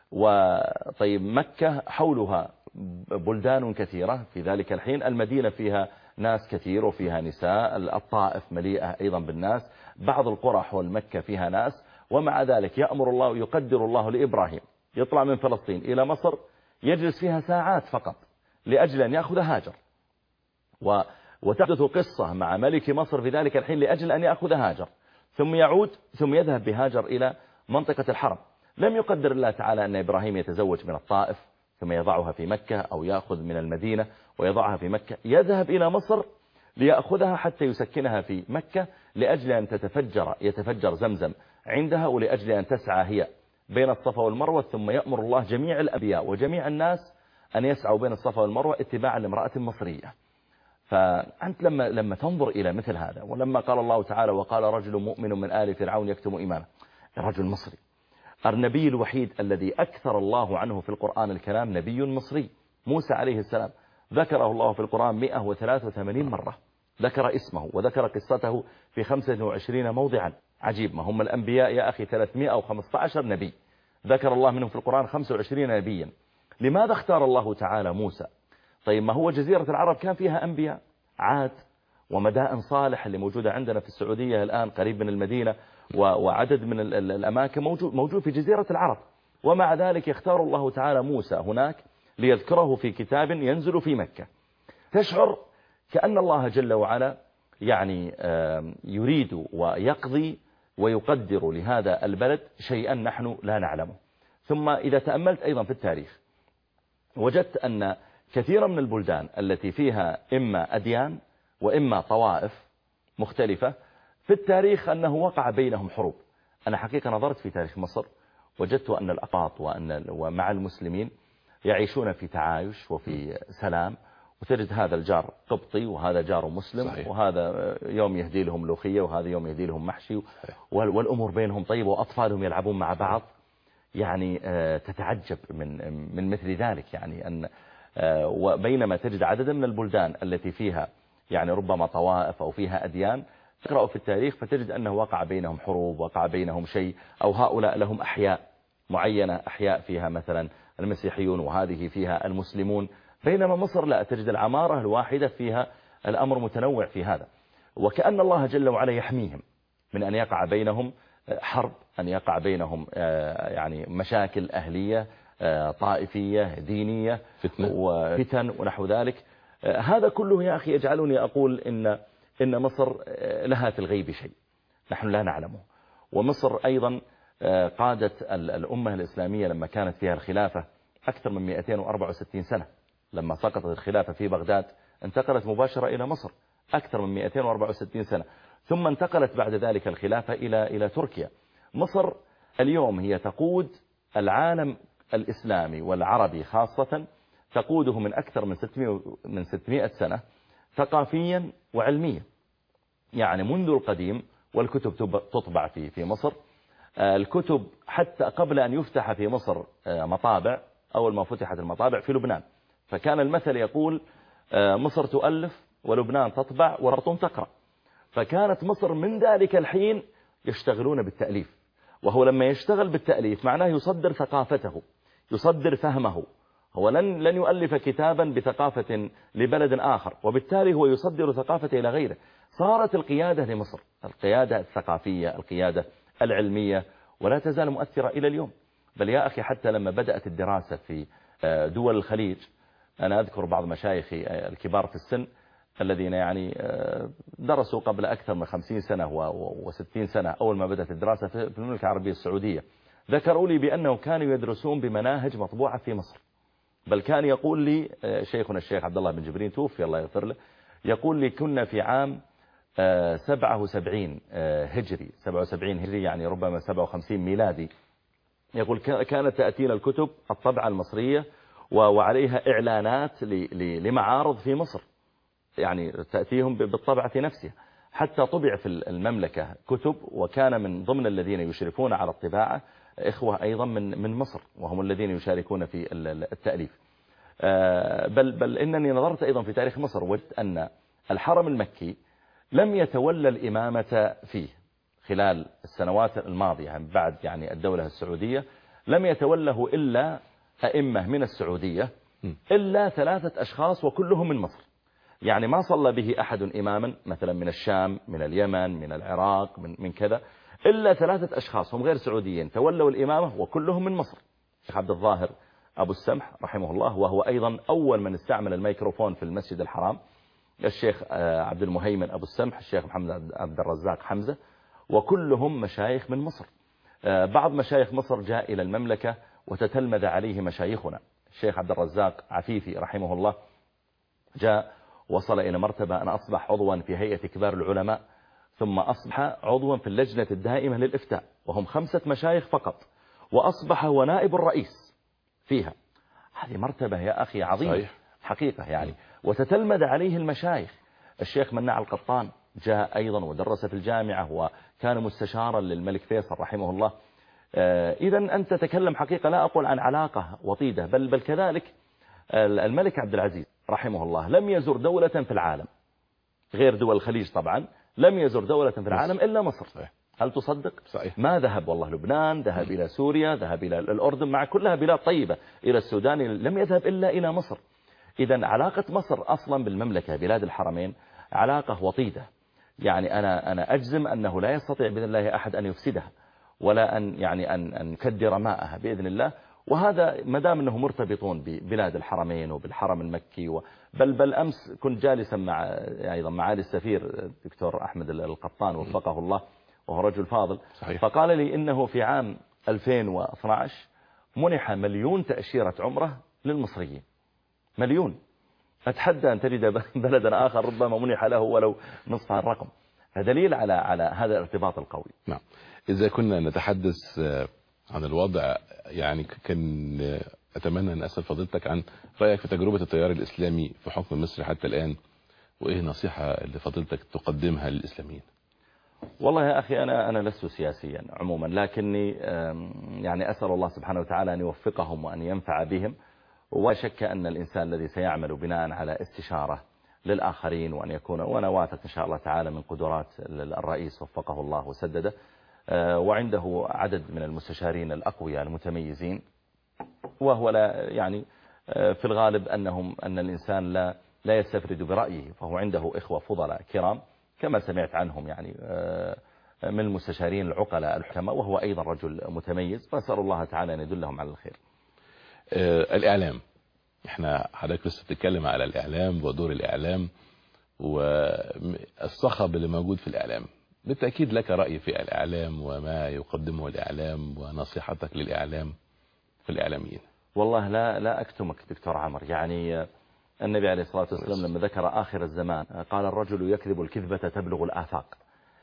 Speaker 2: وطيب مكة حولها بلدان كثيرة في ذلك الحين، المدينة فيها ناس كثير وفيها نساء، الطائف مليئة أيضا بالناس، بعض القرى حول مكة فيها ناس. ومع ذلك يأمر الله يقدر الله لإبراهيم يطلع من فلسطين إلى مصر، يجلس فيها ساعات فقط لأجل أن يأخذ هاجر. وتحدث قصة مع ملك مصر في ذلك الحين لأجل أن يأخذ هاجر، ثم يعود ثم يذهب بهاجر إلى منطقة الحرم. لم يقدر الله تعالى أن إبراهيم يتزوج من الطائف ثم يضعها في مكة، أو يأخذ من المدينة ويضعها في مكة. يذهب إلى مصر ليأخذها حتى يسكنها في مكة لأجل أن يتفجر زمزم عندها، ولأجل أن تسعى هي بين الصفا والمروة. ثم يأمر الله جميع الأنبياء وجميع الناس أن يسعوا بين الصفا والمروة اتباعا لامرأة مصرية. فأنت لما تنظر إلى مثل هذا، ولما قال الله تعالى وقال رجل مؤمن من آل فرعون يكتم إيمانه، رجل مصري. النبي الوحيد الذي أكثر الله عنه في القرآن الكلام نبي مصري، موسى عليه السلام، ذكره الله في القرآن 183 مرة، ذكر اسمه وذكر قصته في 25 موضعا. عجيب، ما هم الأنبياء يا أخي 315 نبي، ذكر الله منهم في القرآن 25 نبيا. لماذا اختار الله تعالى موسى؟ طيب ما هو جزيرة العرب كان فيها أنبياء، عاد ومدائن صالح اللي موجودة عندنا في السعودية الآن قريب من المدينة، وعدد من الأماكن موجود في جزيرة العرب. ومع ذلك يختار الله تعالى موسى هناك ليذكره في كتاب ينزل في مكة. تشعر كأن الله جل وعلا يعني يريد ويقضي ويقدر لهذا البلد شيئا نحن لا نعلمه. ثم إذا تأملت أيضا في التاريخ وجدت أن كثيرا من البلدان التي فيها إما أديان وإما طوائف مختلفة في التاريخ أنه وقع بينهم حروب. أنا حقيقة نظرت في تاريخ مصر وجدت أن الأقباط ومع المسلمين يعيشون في تعايش وفي سلام، وتجد هذا الجار قبطي وهذا جار مسلم، صحيح. وهذا يوم يهدي لهم لوخية وهذا يوم يهدي لهم محشي، والأمور بينهم طيبة وأطفالهم يلعبون مع بعض. يعني تتعجب من مثل ذلك. يعني أن وبينما تجد عددا من البلدان التي فيها يعني ربما طوائف أو فيها أديان، تقرأ في التاريخ فتجد أنه وقع بينهم حروب، وقع بينهم شيء، أو هؤلاء لهم أحياء معينة، أحياء فيها مثلا المسيحيون وهذه فيها المسلمون، بينما مصر لا، تجد العمارة الواحدة فيها الأمر متنوع في هذا. وكأن الله جل وعلا يحميهم من أن يقع بينهم حرب، أن يقع بينهم يعني مشاكل أهلية، طائفية دينية
Speaker 1: فتنة
Speaker 2: وفتن ونحو ذلك. هذا كله يا أخي يجعلني أقول إن مصر لها في الغيب شيء نحن لا نعلمه. ومصر أيضا قادت الأمة الإسلامية لما كانت فيها الخلافة أكثر من 264 سنة. لما سقطت الخلافة في بغداد انتقلت مباشرة إلى مصر أكثر من 264 سنة، ثم انتقلت بعد ذلك الخلافة إلى تركيا. مصر اليوم هي تقود العالم الإسلامي والعربي خاصة، تقوده من أكثر من 600 سنة ثقافيا وعلميا. يعني منذ القديم والكتب تطبع في مصر. الكتب حتى قبل أن يفتح في مصر مطابع، أول ما فتحت المطابع في لبنان، فكان المثل يقول مصر تؤلف ولبنان تطبع والخرطوم تقرأ. فكانت مصر من ذلك الحين يشتغلون بالتأليف، وهو لما يشتغل بالتأليف معناه يصدر ثقافته، يصدر فهمه. هو لن يؤلف كتابا بثقافة لبلد آخر، وبالتالي هو يصدر ثقافته إلى غيره. صارت القيادة لمصر القيادة الثقافية، القيادة العلمية، ولا تزال مؤثرة إلى اليوم. بل يا أخي حتى لما بدأت الدراسة في دول الخليج، أنا أذكر بعض مشايخي الكبار في السن الذين يعني درسوا قبل أكثر من 50 سنة و60 سنة أول ما بدأت الدراسة في المملكة العربية السعودية، ذكروا لي بأنهم كانوا يدرسون بمناهج مطبوعة في مصر. بل كان يقول لي شيخنا الشيخ عبد الله بن جبرين توفي الله يغفر له، يقول لي كنا في عام 77 هجري، 77 هجري يعني ربما 57 ميلادي. يقول كانت تأتينا الكتب الطبعة المصرية وعليها إعلانات لمعارض في مصر، يعني تأتيهم بالطبعة نفسها. حتى طبع في المملكة كتب، وكان من ضمن الذين يشرفون على الطباعة إخوة أيضا من مصر، وهم الذين يشاركون في التأليف. بل إنني نظرت أيضا في تاريخ مصر، وجدت أن الحرم المكي لم يتولى الإمامة فيه خلال السنوات الماضية بعد يعني الدولة السعودية، لم يتوله إلا أئمة من السعودية، إلا 3 أشخاص وكلهم من مصر. يعني ما صلى به أحد إماما مثلا من الشام، من اليمن، من العراق، من كذا، إلا 3 أشخاص هم غير سعوديين تولوا الإمامة وكلهم من مصر. الشيخ عبد الظاهر أبو السمح رحمه الله، وهو أيضا أول من استعمل الميكروفون في المسجد الحرام، الشيخ عبد المهيمن أبو السمح، الشيخ محمد عبد الرزاق حمزة، وكلهم مشايخ من مصر. بعض مشايخ مصر جاء إلى المملكة وتتلمذ عليه مشايخنا. الشيخ عبد الرزاق عفيفي رحمه الله جاء وصل إلى مرتبة أن أصبح عضوا في هيئة كبار العلماء، ثم أصبح عضوا في اللجنة الدائمة للإفتاء، وهم 5 مشايخ فقط، وأصبح هو نائب الرئيس فيها. هذه مرتبة يا أخي عظيمة صحيح. حقيقة يعني. وتتلمذ عليه المشايخ. الشيخ مناع القطان جاء أيضا ودرس في الجامعة، وكان مستشارا للملك فيصل رحمه الله. إذا أنت تتكلم حقيقة، لا أقول عن علاقة وطيدة، بل كذلك الملك عبد العزيز رحمه الله لم يزر دولة في العالم غير دول الخليج طبعا، لم يزر دولة في العالم إلا مصر. صحيح. هل تصدق؟ صحيح. ما ذهب والله لبنان، ذهب إلى سوريا، ذهب إلى الأردن، مع كلها بلاد طيبة، إلى السودان، لم يذهب إلا إلى مصر. إذا علاقة مصر أصلا بالمملكة بلاد الحرمين علاقة وطيدة. يعني أنا أجزم أنه لا يستطيع بإذن الله أحد أن يفسدها، ولا أن يكدر ماءها بإذن الله. وهذا مدام أنه مرتبطون ببلاد الحرمين وبالحرم المكي بل أمس كنت جالسا مع أيضا معالي السفير الدكتور أحمد القطان وفقه الله، وهو رجل فاضل. صحيح. فقال لي إنه في عام 2012 منح 1,000,000 تأشيرة عمره للمصريين، 1,000,000. أتحدى أن تجد بلدا آخر ربما منح له ولو نصف الرقم. دليل على هذا الارتباط القوي.
Speaker 1: نعم. إذا كنا نتحدث عن الوضع، يعني كان أتمنى أن أسأل فضيلتك عن رأيك في تجربة التيار الإسلامي في حكم مصر حتى الآن، وإيه النصيحة اللي فضيلتك تقدمها للإسلاميين؟
Speaker 2: والله يا أخي أنا لست سياسيا عموما، لكني يعني أسأل الله سبحانه وتعالى أن يوفقهم وأن ينفع بهم. ولا شك أن الإنسان الذي سيعمل بناء على استشارة للآخرين، وأن يكون، وأنا واثق إن شاء الله تعالى من قدرات الرئيس وفقه الله وسدده، وعنده عدد من المستشارين الأقوياء المتميزين، وهو لا يعني في الغالب أن الإنسان لا يستفرد برأيه، فهو عنده إخوة فضلاء كرام كما سمعت عنهم يعني من المستشارين العقلاء الحكماء، وهو أيضا رجل متميز، فأسأل الله تعالى أن يدلهم على الخير.
Speaker 1: الإعلام. احنا حضرتك لسه بتتكلم على الإعلام ودور الإعلام والصخب اللي موجود في الإعلام. بالتأكيد لك رأي في الإعلام وما يقدمه الإعلام ونصيحتك للإعلام في الإعلاميين.
Speaker 2: والله لا أكتمك دكتور عمر، يعني النبي عليه الصلاة والسلام لما ذكر آخر الزمان قال الرجل يكذب الكذبة تبلغ الآفاق.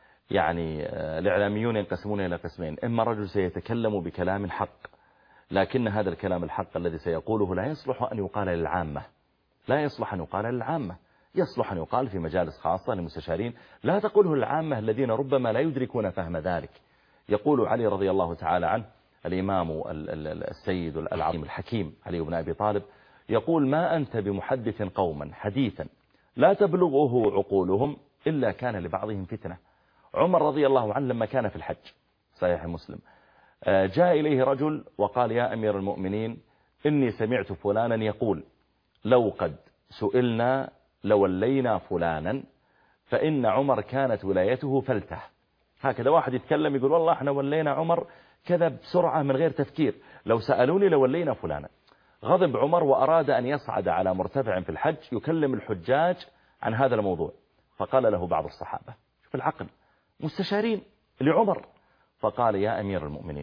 Speaker 2: يعني الإعلاميون ينقسمون إلى قسمين، إما رجل سيتكلم بكلام حق لكن هذا الكلام الحق الذي سيقوله لا يصلح أن يقال للعامة، لا يصلح أن يقال للعامة، يصلح أن يقال في مجالس خاصة للمستشارين، لا تقوله العامة الذين ربما لا يدركون فهم ذلك. يقول علي رضي الله تعالى عنه الإمام السيد العظيم الحكيم علي بن أبي طالب، يقول ما أنت بمحدث قوما حديثا لا تبلغه عقولهم إلا كان لبعضهم فتنة. عمر رضي الله عنه لما كان في الحج، صحيح مسلم، جاء إليه رجل وقال يا أمير المؤمنين إني سمعت فلانا يقول لو قد سئلنا لولينا فلانا فإن عمر كانت ولايته فلته. هكذا واحد يتكلم يقول والله احنا ولينا عمر كذا بسرعة من غير تفكير، لو سألوني لولينا فلانا. غضب عمر وأراد أن يصعد على مرتفع في الحج يكلم الحجاج عن هذا الموضوع، فقال له بعض الصحابة، شوف العقل، مستشارين لعمر، فقال يا أمير المؤمنين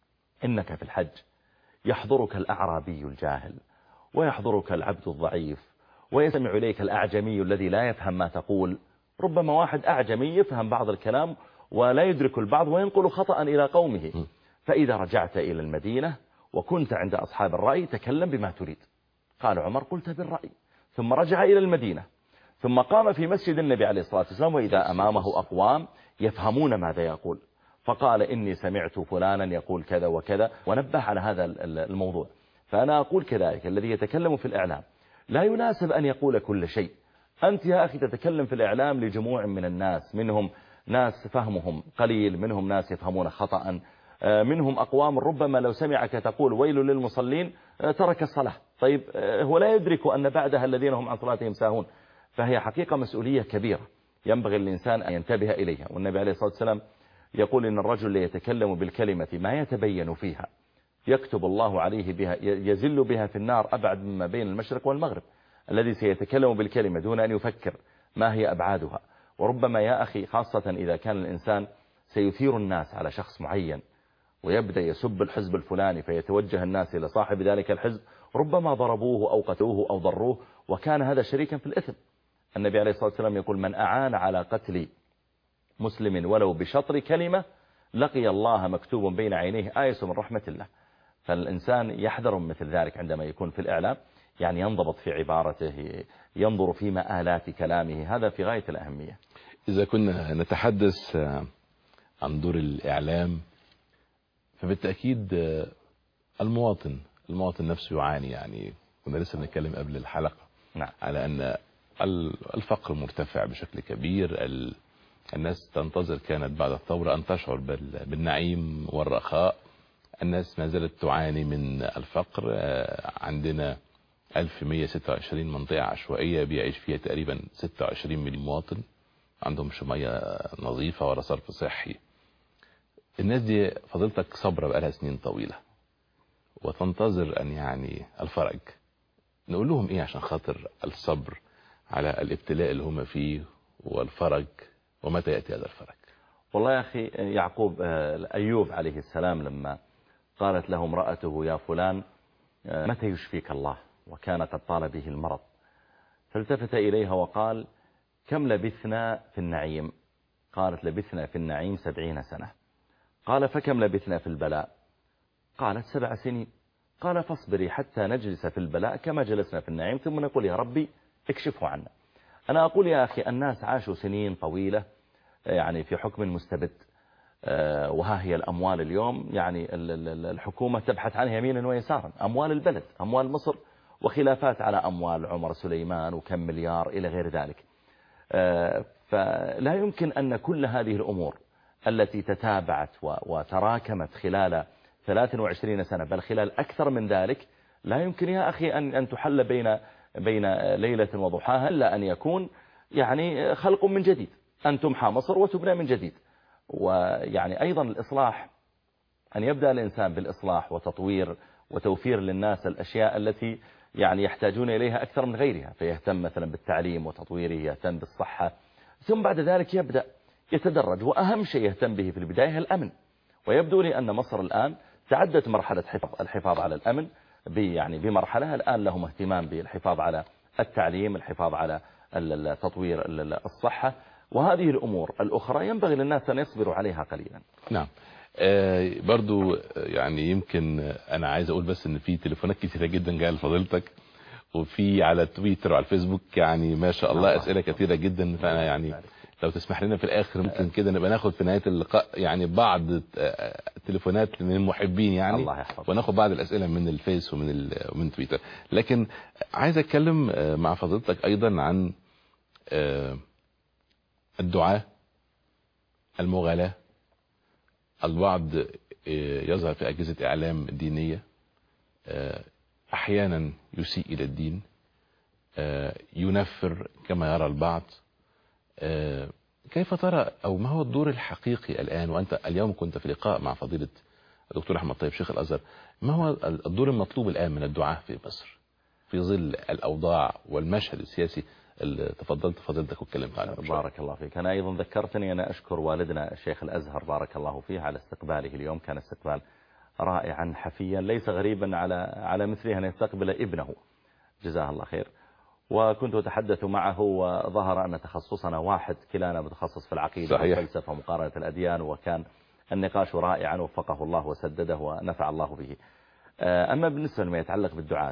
Speaker 2: إنك في الحج يحضرك الأعرابي الجاهل ويحضرك العبد الضعيف ويستمع إليك الأعجمي الذي لا يفهم ما تقول. ربما واحد أعجمي يفهم بعض الكلام ولا يدرك البعض وينقل خطأ إلى قومه، فإذا رجعت إلى المدينة وكنت عند أصحاب الرأي تكلم بما تريد. قال عمر قلت بالرأي، ثم رجع إلى المدينة ثم قام في مسجد النبي عليه الصلاة والسلام وإذا أمامه أقوام يفهمون ماذا يقول، فقال إني سمعت فلانا يقول كذا وكذا ونبه على هذا الموضوع. فأنا أقول كذلك الذي يتكلم في الإعلام لا يناسب أن يقول كل شيء. أنت يا أخي تتكلم في الإعلام لجموع من الناس، منهم ناس فهمهم قليل، منهم ناس يفهمون خطأ، منهم أقوام ربما لو سمعك تقول ويل للمصلين ترك الصلاة، طيب هو لا يدرك أن بعدها الذين هم عن صلاتهم ساهون. فهي حقيقة مسؤولية كبيرة ينبغي الإنسان أن ينتبه إليها. والنبي عليه الصلاة والسلام يقول إن الرجل يتكلم بالكلمة ما يتبين فيها يكتب الله عليه بها يزل بها في النار أبعد مما بين المشرق والمغرب. الذي سيتكلم بالكلمة دون أن يفكر ما هي أبعادها. وربما يا أخي خاصة إذا كان الإنسان سيثير الناس على شخص معين ويبدأ يسب الحزب الفلاني فيتوجه الناس إلى صاحب ذلك الحزب، ربما ضربوه أو قتلوه أو ضروه وكان هذا شريكا في الإثم. النبي عليه الصلاة والسلام يقول من أعان على قتل مسلم ولو بشطر كلمة لقي الله مكتوب بين عينيه آية من رحمة الله. فالإنسان يحذر من مثل ذلك عندما يكون في الإعلام، يعني ينضبط في عبارته، ينظر في مآلات كلامه، هذا في غاية الأهمية.
Speaker 1: إذا كنا نتحدث عن دور الإعلام فبالتأكيد المواطن نفسه يعاني. يعني كنا لسه بنتكلم قبل الحلقة
Speaker 2: نعم.
Speaker 1: على أن الفقر مرتفع بشكل كبير. الناس تنتظر كانت بعد الثورة أن تشعر بالنعيم والرخاء، الناس ما زالت تعاني من الفقر. عندنا 1126 منطقة عشوائية بيعيش فيها تقريبا 26 مليون مواطن، عندهمش مياه نظيفة ولا صرف صحي. الناس دي فضلتك صبرة بقالها سنين طويلة وتنتظر أن يعني الفرج. نقول لهم إيه عشان خاطر الصبر على الابتلاء اللي هم فيه والفرج، ومتى يأتي هذا الفرج؟
Speaker 2: والله يا أخي يعقوب أيوب عليه السلام لما قالت له امرأته يا فلان متى يشفيك الله، وكان قد طال به المرض، فالتفت إليها وقال كم لبثنا في النعيم؟ قالت لبثنا في النعيم 70 سنة. قال فكم لبثنا في البلاء؟ قالت 7 سنين. قال فاصبري حتى نجلس في البلاء كما جلسنا في النعيم ثم نقول يا ربي اكشفه عنا. أنا أقول يا أخي الناس عاشوا سنين طويلة يعني في حكم مستبد، وها هي الأموال اليوم يعني الحكومة تبحث عنها يمينا ويسارا، أموال البلد، أموال مصر، وخلافات على أموال عمر سليمان وكم مليار إلى غير ذلك. فلا يمكن أن كل هذه الأمور التي تتابعت وتراكمت خلال 23 سنة بل خلال أكثر من ذلك لا يمكن يا أخي أن تحل بين ليلة وضحاها إلا أن يكون يعني خلق من جديد، أن تمحى مصر وتبنى من جديد. ويعني أيضا الإصلاح أن يبدأ الإنسان بالإصلاح وتطوير وتوفير للناس الأشياء التي يعني يحتاجون إليها أكثر من غيرها، فيهتم مثلا بالتعليم وتطويره، يهتم بالصحة، ثم بعد ذلك يبدأ يتدرج. وأهم شيء يهتم به في البداية هي الأمن. ويبدو لي أن مصر الآن تعدت مرحلة الحفاظ على الأمن يعني بمرحلة. الآن لهم اهتمام بالحفاظ على التعليم، الحفاظ على تطوير الصحة، وهذه الأمور الأخرى ينبغي للناس أن يصبروا عليها قليلا.
Speaker 1: نعم. برضو يعني يمكن أنا عايز أقول بس إن في تليفونات كثيرة جدا جاية لفضيلتك، وفي على تويتر وعلى الفيسبوك يعني ما شاء الله أسئلة كثيرة جدا. فأنا يعني لو تسمح لنا في الآخر ممكن كده نبقى ناخد في نهاية اللقاء يعني بعض التليفونات من المحبين يعني،
Speaker 2: الله يحفظك.
Speaker 1: وناخد بعض الأسئلة من الفيس ومن تويتر. لكن عايز أتكلم مع فضيلتك أيضا عن الدعاء، المغالاة. البعض يظهر في أجهزة إعلام دينية أحيانا يسيء إلى الدين، ينفر كما يرى البعض. كيف ترى أو ما هو الدور الحقيقي الآن، وأنت اليوم كنت في لقاء مع فضيلة الدكتور أحمد طيب شيخ الأزهر، ما هو الدور المطلوب الآن من الدعاة في مصر في ظل الأوضاع والمشهد السياسي اللي تفضلت فضيلتك واتكلمت عنه؟
Speaker 2: بارك الله فيك. أنا أيضا ذكرتني أنا أشكر والدنا الشيخ الأزهر بارك الله فيه على استقباله اليوم. كان استقبال رائعا حفيا، ليس غريبا على مثله أن يستقبل ابنه، جزاه الله خير. وكنت أتحدث معه وظهر أن تخصصنا واحد، كلانا متخصص في العقيدة والفلسفة ومقارنة الأديان، وكان النقاش رائعا وفقه الله وسدده ونفع الله به. أما بالنسبة لما يتعلق بالدعاة،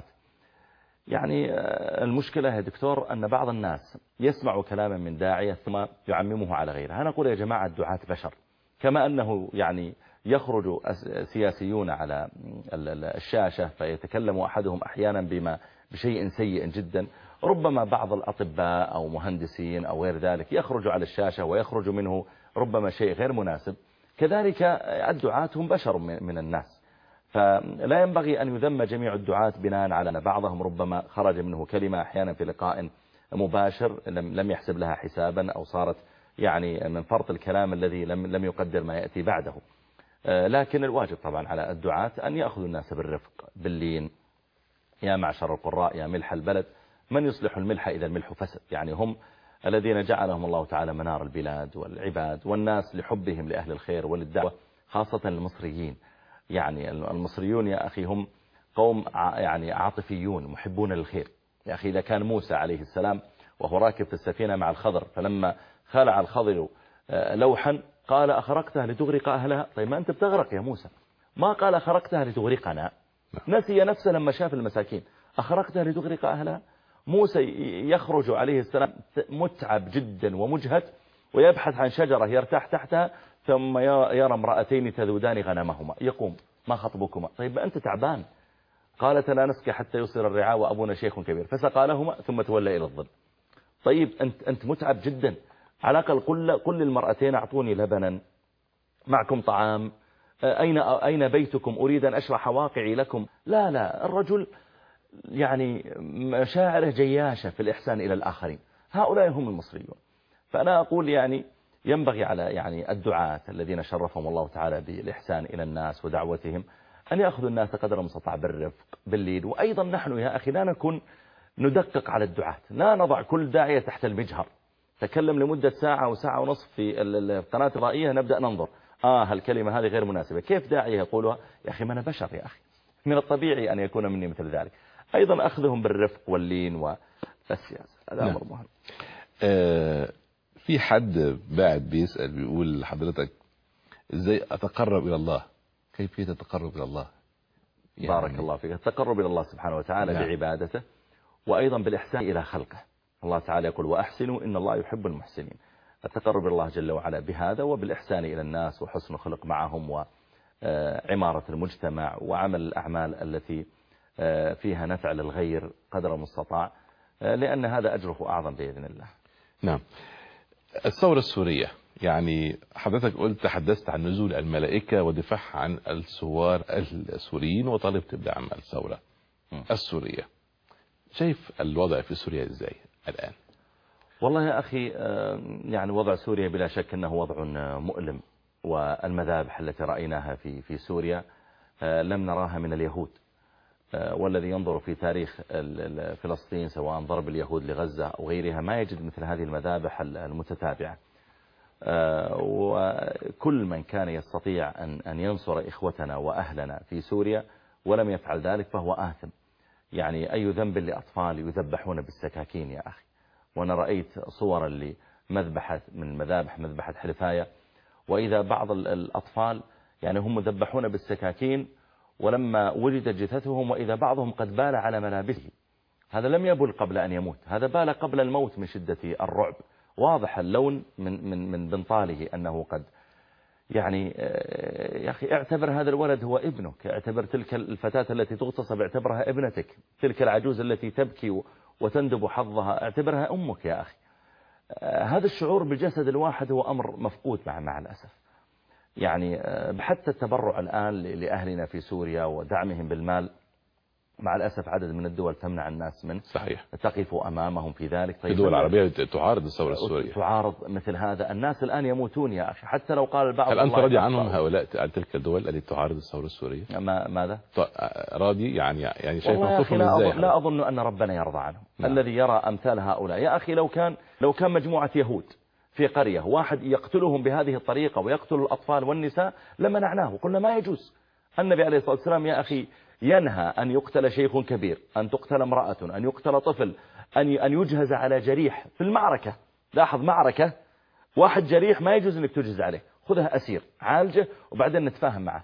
Speaker 2: يعني المشكلة يا دكتور أن بعض الناس يسمع كلاما من داعية ثم يعممه على غيره. أنا أقول يا جماعة الدعاة بشر، كما أنه يعني يخرج سياسيون على الشاشة فيتكلم أحدهم أحيانا بشيء سيء جدا، ربما بعض الأطباء أو مهندسين أو غير ذلك يخرج على الشاشة ويخرج منه ربما شيء غير مناسب، كذلك الدعاة هم بشر من الناس. فلا ينبغي أن يذم جميع الدعاة بناء على أن بعضهم ربما خرج منه كلمة أحيانا في لقاء مباشر لم يحسب لها حسابا، أو صارت يعني من فرط الكلام الذي لم يقدر ما يأتي بعده. لكن الواجب طبعا على الدعاة أن يأخذوا الناس بالرفق باللين. يا معشر القراء يا ملح البلد، من يصلح الملح إذا الملح فسد. يعني هم الذين جعلهم الله تعالى منار البلاد والعباد، والناس لحبهم لأهل الخير وللدعوة، خاصة المصريين. يعني المصريون يا أخي هم قوم يعني عاطفيون محبون للخير. يا أخي إذا كان موسى عليه السلام وهو راكب في السفينة مع الخضر، فلما خلع الخضر لوحا قال أخرقتها لتغرق أهلها. طيب ما أنت بتغرق يا موسى، ما قال أخرقتها لتغرقنا. نسي نفسه لما شاف المساكين، أخرقتها لتغرق أهلها. موسى يخرج عليه السلام متعب جدا ومجهد، ويبحث عن شجرة يرتاح تحتها، ثم يرى امرأتين تذودان غنمهما، يقوم ما خطبكما؟ طيب أنت تعبان. قالت لا نسقي حتى يصير الرعاء وأبونا شيخ كبير، فسقى لهما ثم تولى إلى الظل. طيب أنت متعب جدا، على الأقل قل للمرأتين أعطوني لبنا، معكم طعام، أين بيتكم، أريد أن أشرح واقعي لكم. لا الرجل يعني مشاعره جياشة في الإحسان إلى الآخرين. هؤلاء هم المصريون. فأنا أقول يعني ينبغي على يعني الدعاة الذين شرفهم الله تعالى بالإحسان إلى الناس ودعوتهم أن يأخذوا الناس قدر المستطاع بالرفق باللين. وأيضا نحن يا أخي لا نكون ندقق على الدعاة، لا نضع كل داعية تحت المجهر. تكلم لمدة ساعة وساعة ونصف في القناة الرائية نبدأ ننظر هالكلمة هذه غير مناسبة، كيف داعية يقولها؟ يا أخي ما أنا بشر يا أخي، من الطبيعي أن يكون مني مثل ذلك. أيضا أخذهم بالرفق واللين والسياسة، هذا أمر مهم.
Speaker 1: في حد بعد بيسأل بيقول لحضرتك ازاي اتقرب الى الله، كيفية التقرب الى الله؟
Speaker 2: يعني بارك الله فيك. التقرب الى الله سبحانه وتعالى بعبادته، وايضا بالاحسان الى خلقه. الله تعالى يقول واحسنوا ان الله يحب المحسنين. التقرب الى الله جل وعلا بهذا، وبالاحسان الى الناس وحسن الخلق معهم، وعمارة المجتمع، وعمل الاعمال التي فيها نفع للغير قدر المستطاع، لان هذا اجره اعظم باذن الله.
Speaker 1: نعم. الثورة السورية، يعني حضرتك قلت تحدثت عن نزول الملائكة ودفاع عن الثوار السوريين وطالبت بدعم الثورة السورية. شايف الوضع في سوريا ازاي الآن؟
Speaker 2: والله يا أخي يعني وضع سوريا بلا شك أنه وضع مؤلم والمذابح التي رأيناها في سوريا لم نراها من اليهود. والذي ينظر في تاريخ فلسطين سواء ضرب اليهود لغزة أو غيرها ما يجد مثل هذه المذابح المتتابعة. وكل من كان يستطيع أن ينصر إخوتنا وأهلنا في سوريا ولم يفعل ذلك فهو آثم. يعني أي ذنب لأطفال يذبحون بالسكاكين يا أخي. وأنا رأيت صورا لمذبحة من المذابح مذبحة حلفاية، وإذا بعض الأطفال يعني هم مذبحون بالسكاكين ولما وجدت جثثهم وإذا بعضهم قد بال على ملابسه. هذا لم يبل قبل أن يموت، هذا بال قبل الموت من شدة الرعب. واضح اللون من بنطاله أنه قد يعني يا أخي اعتبر هذا الولد هو ابنك، اعتبر تلك الفتاة التي تغتصب اعتبرها ابنتك، تلك العجوز التي تبكي وتندب حظها اعتبرها أمك يا أخي. هذا الشعور بالجسد الواحد هو أمر مفقود مع الأسف. يعني حتى التبرع الآن لأهلنا في سوريا ودعمهم بالمال مع الأسف عدد من الدول تمنع الناس منه.
Speaker 1: صحيح.
Speaker 2: تقف أمامهم في ذلك.
Speaker 1: طيب الدول العربية تعارض الثورة السورية،
Speaker 2: تعارض مثل هذا. الناس الآن يموتون يا أخي، حتى لو قال البعض
Speaker 1: هل أنت راضي عنهم هؤلاء تلك الدول التي تعارض الثورة السورية؟
Speaker 2: ماذا؟
Speaker 1: راضي يعني شايف موقفهم
Speaker 2: ازاي؟
Speaker 1: ازاي؟
Speaker 2: لا أظن أن ربنا يرضى عنهم. نعم. الذي يرى أمثال هؤلاء يا أخي لو كان مجموعة يهود في قرية واحد يقتلهم بهذه الطريقة ويقتل الأطفال والنساء لمنعناه، قلنا ما يجوز. النبي عليه الصلاة والسلام يا أخي ينهى أن يقتل شيخ كبير، أن تقتل امرأة، أن يقتل طفل، أن يجهز على جريح في المعركة. لاحظ معركة، واحد جريح ما يجوز أنك تجهز عليه، خذها أسير عالجه وبعدين نتفاهم معه.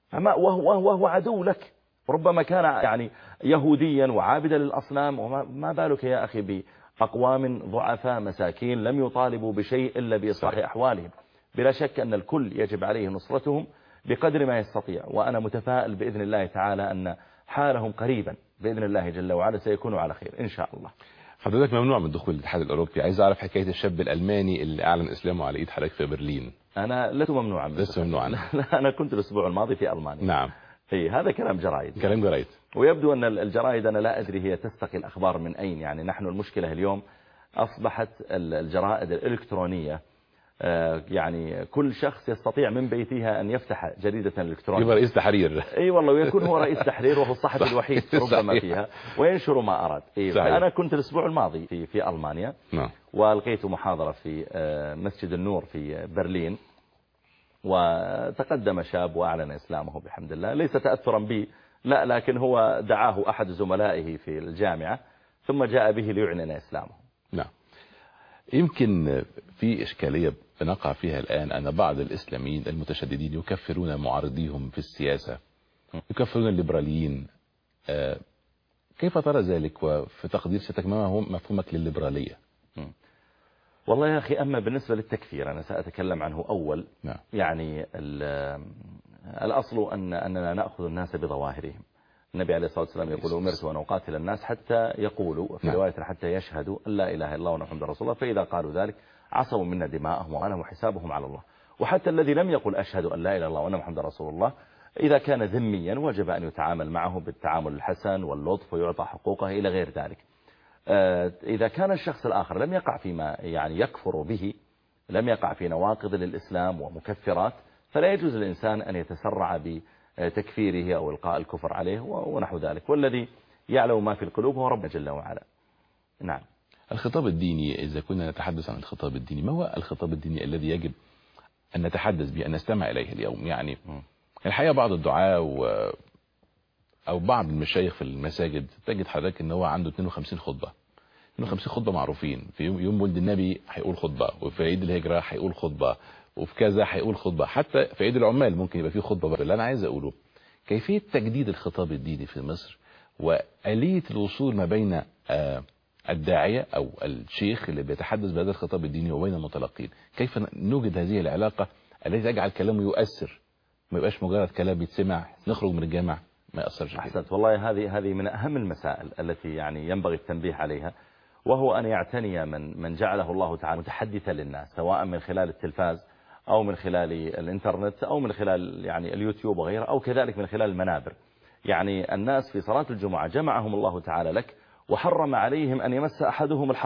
Speaker 2: وهو عدو لك، ربما كان يعني يهوديا وعابدا للأصنام، وما بالك يا أخي بأقوام ضعفاء مساكين لم يطالبوا بشيء إلا بإصلاح أحوالهم. بلا شك أن الكل يجب عليه نصرتهم بقدر ما يستطيع، وأنا متفائل بإذن الله تعالى أن حالهم قريبا بإذن الله جل وعلا سيكونوا على خير إن شاء الله.
Speaker 1: حضرتك ممنوع من دخول الاتحاد الأوروبي، عايز أعرف حكاية الشاب الألماني اللي أعلن إسلامه على إيد حضرتك في برلين.
Speaker 2: أنا لست ممنوعا.
Speaker 1: لست ممنوعا.
Speaker 2: أنا كنت الأسبوع الماضي في ألمانيا.
Speaker 1: نعم.
Speaker 2: هذا كلام جرائد.
Speaker 1: كلام جرائد.
Speaker 2: ويبدو أن الجرائد أنا لا أدري هي تستقي الأخبار من أين. يعني نحن المشكلة اليوم أصبحت الجرائد الإلكترونية يعني كل شخص يستطيع من بيتها أن يفتح جريدة إلكترونية.
Speaker 1: يبقى رئيس تحرير.
Speaker 2: أي والله، ويكون هو رئيس تحرير وهو الصحفي الوحيد ربما فيها، وينشر ما أراد. أنا كنت الأسبوع الماضي في ألمانيا.
Speaker 1: نعم.
Speaker 2: وألقيت محاضرة في مسجد النور في برلين، وتقدم شاب وأعلن إسلامه بحمد الله، ليس تأثرا بي لا، لكن هو دعاه أحد زملائه في الجامعة ثم جاء به ليعلن إسلامه.
Speaker 1: نعم. يمكن في إشكالية بنقع فيها الآن أن بعض الإسلاميين المتشددين يكفرون معارضيهم في السياسة، يكفرون الليبراليين. كيف ترى ذلك؟ وفي تقدير سيادتك ما هو مفهومك للليبرالية؟
Speaker 2: والله يا أخي، أما بالنسبة للتكفير أنا سأتكلم عنه أول.
Speaker 1: نعم.
Speaker 2: يعني الأصل أننا نأخذ الناس بظواهرهم. النبي عليه الصلاة والسلام يقول أمرت أن أقاتل الناس حتى يقولوا، في رواية حتى يشهدوا أن لا إله إلا الله وأن محمدا رسول الله، فإذا قالوا ذلك عصموا منا دماءهم وأنا حسابهم على الله. وحتى الذي لم يقل أشهد أن لا إله إلا الله وأن محمدا رسول الله إذا كان ذميا وجب أن يتعامل معه بالتعامل الحسن واللطف ويعطى حقوقه إلى غير ذلك. إذا كان الشخص الآخر لم يقع فيما يعني يكفر به، لم يقع في نواقض للإسلام ومكفرات، فلا يجوز للإنسان أن يتسرع بتكفيره أو إلقاء الكفر عليه ونحو ذلك. والذي يعلم ما في القلوب هو رب جل وعلا. نعم.
Speaker 1: الخطاب الديني، إذا كنا نتحدث عن الخطاب الديني، ما هو الخطاب الديني الذي يجب أن نتحدث به، أن نستمع إليه اليوم؟ يعني الحقيقة بعض الدعاة أو بعض المشايخ في المساجد تجد حضرتك أنه هو عنده 52 خطبة. 52 خطبة معروفين، في يوم ولد النبي هيقول خطبة، وفي عيد الهجرة هيقول خطبة، وفي كذا هيقول خطبة، حتى في عيد العمال ممكن يبقى فيه خطبة. اللي أنا عايز أقوله كيفية تجديد الخطاب الديني في مصر، وآلية الوصول ما بين الداعية أو الشيخ اللي بيتحدث بهذا الخطاب الديني وبين المتلقين. كيف نوجد هذه العلاقة التي تجعل كلامه يؤثر، ما يبقاش مجرد كلام يتسمع نخرج من الجامع ما يأثرش.
Speaker 2: أحسنت والله، هذه من أهم المسائل التي يعني ينبغي التنبيه عليها، وهو أن يعتني من جعله الله تعالى متحدثا للناس، سواء من خلال التلفاز أو من خلال الإنترنت أو من خلال يعني اليوتيوب وغيره، أو كذلك من خلال المنابر. يعني الناس في صلاة الجمعة جمعهم الله تعالى لك، وحرم عليهم أن يمس أحدهم الحصى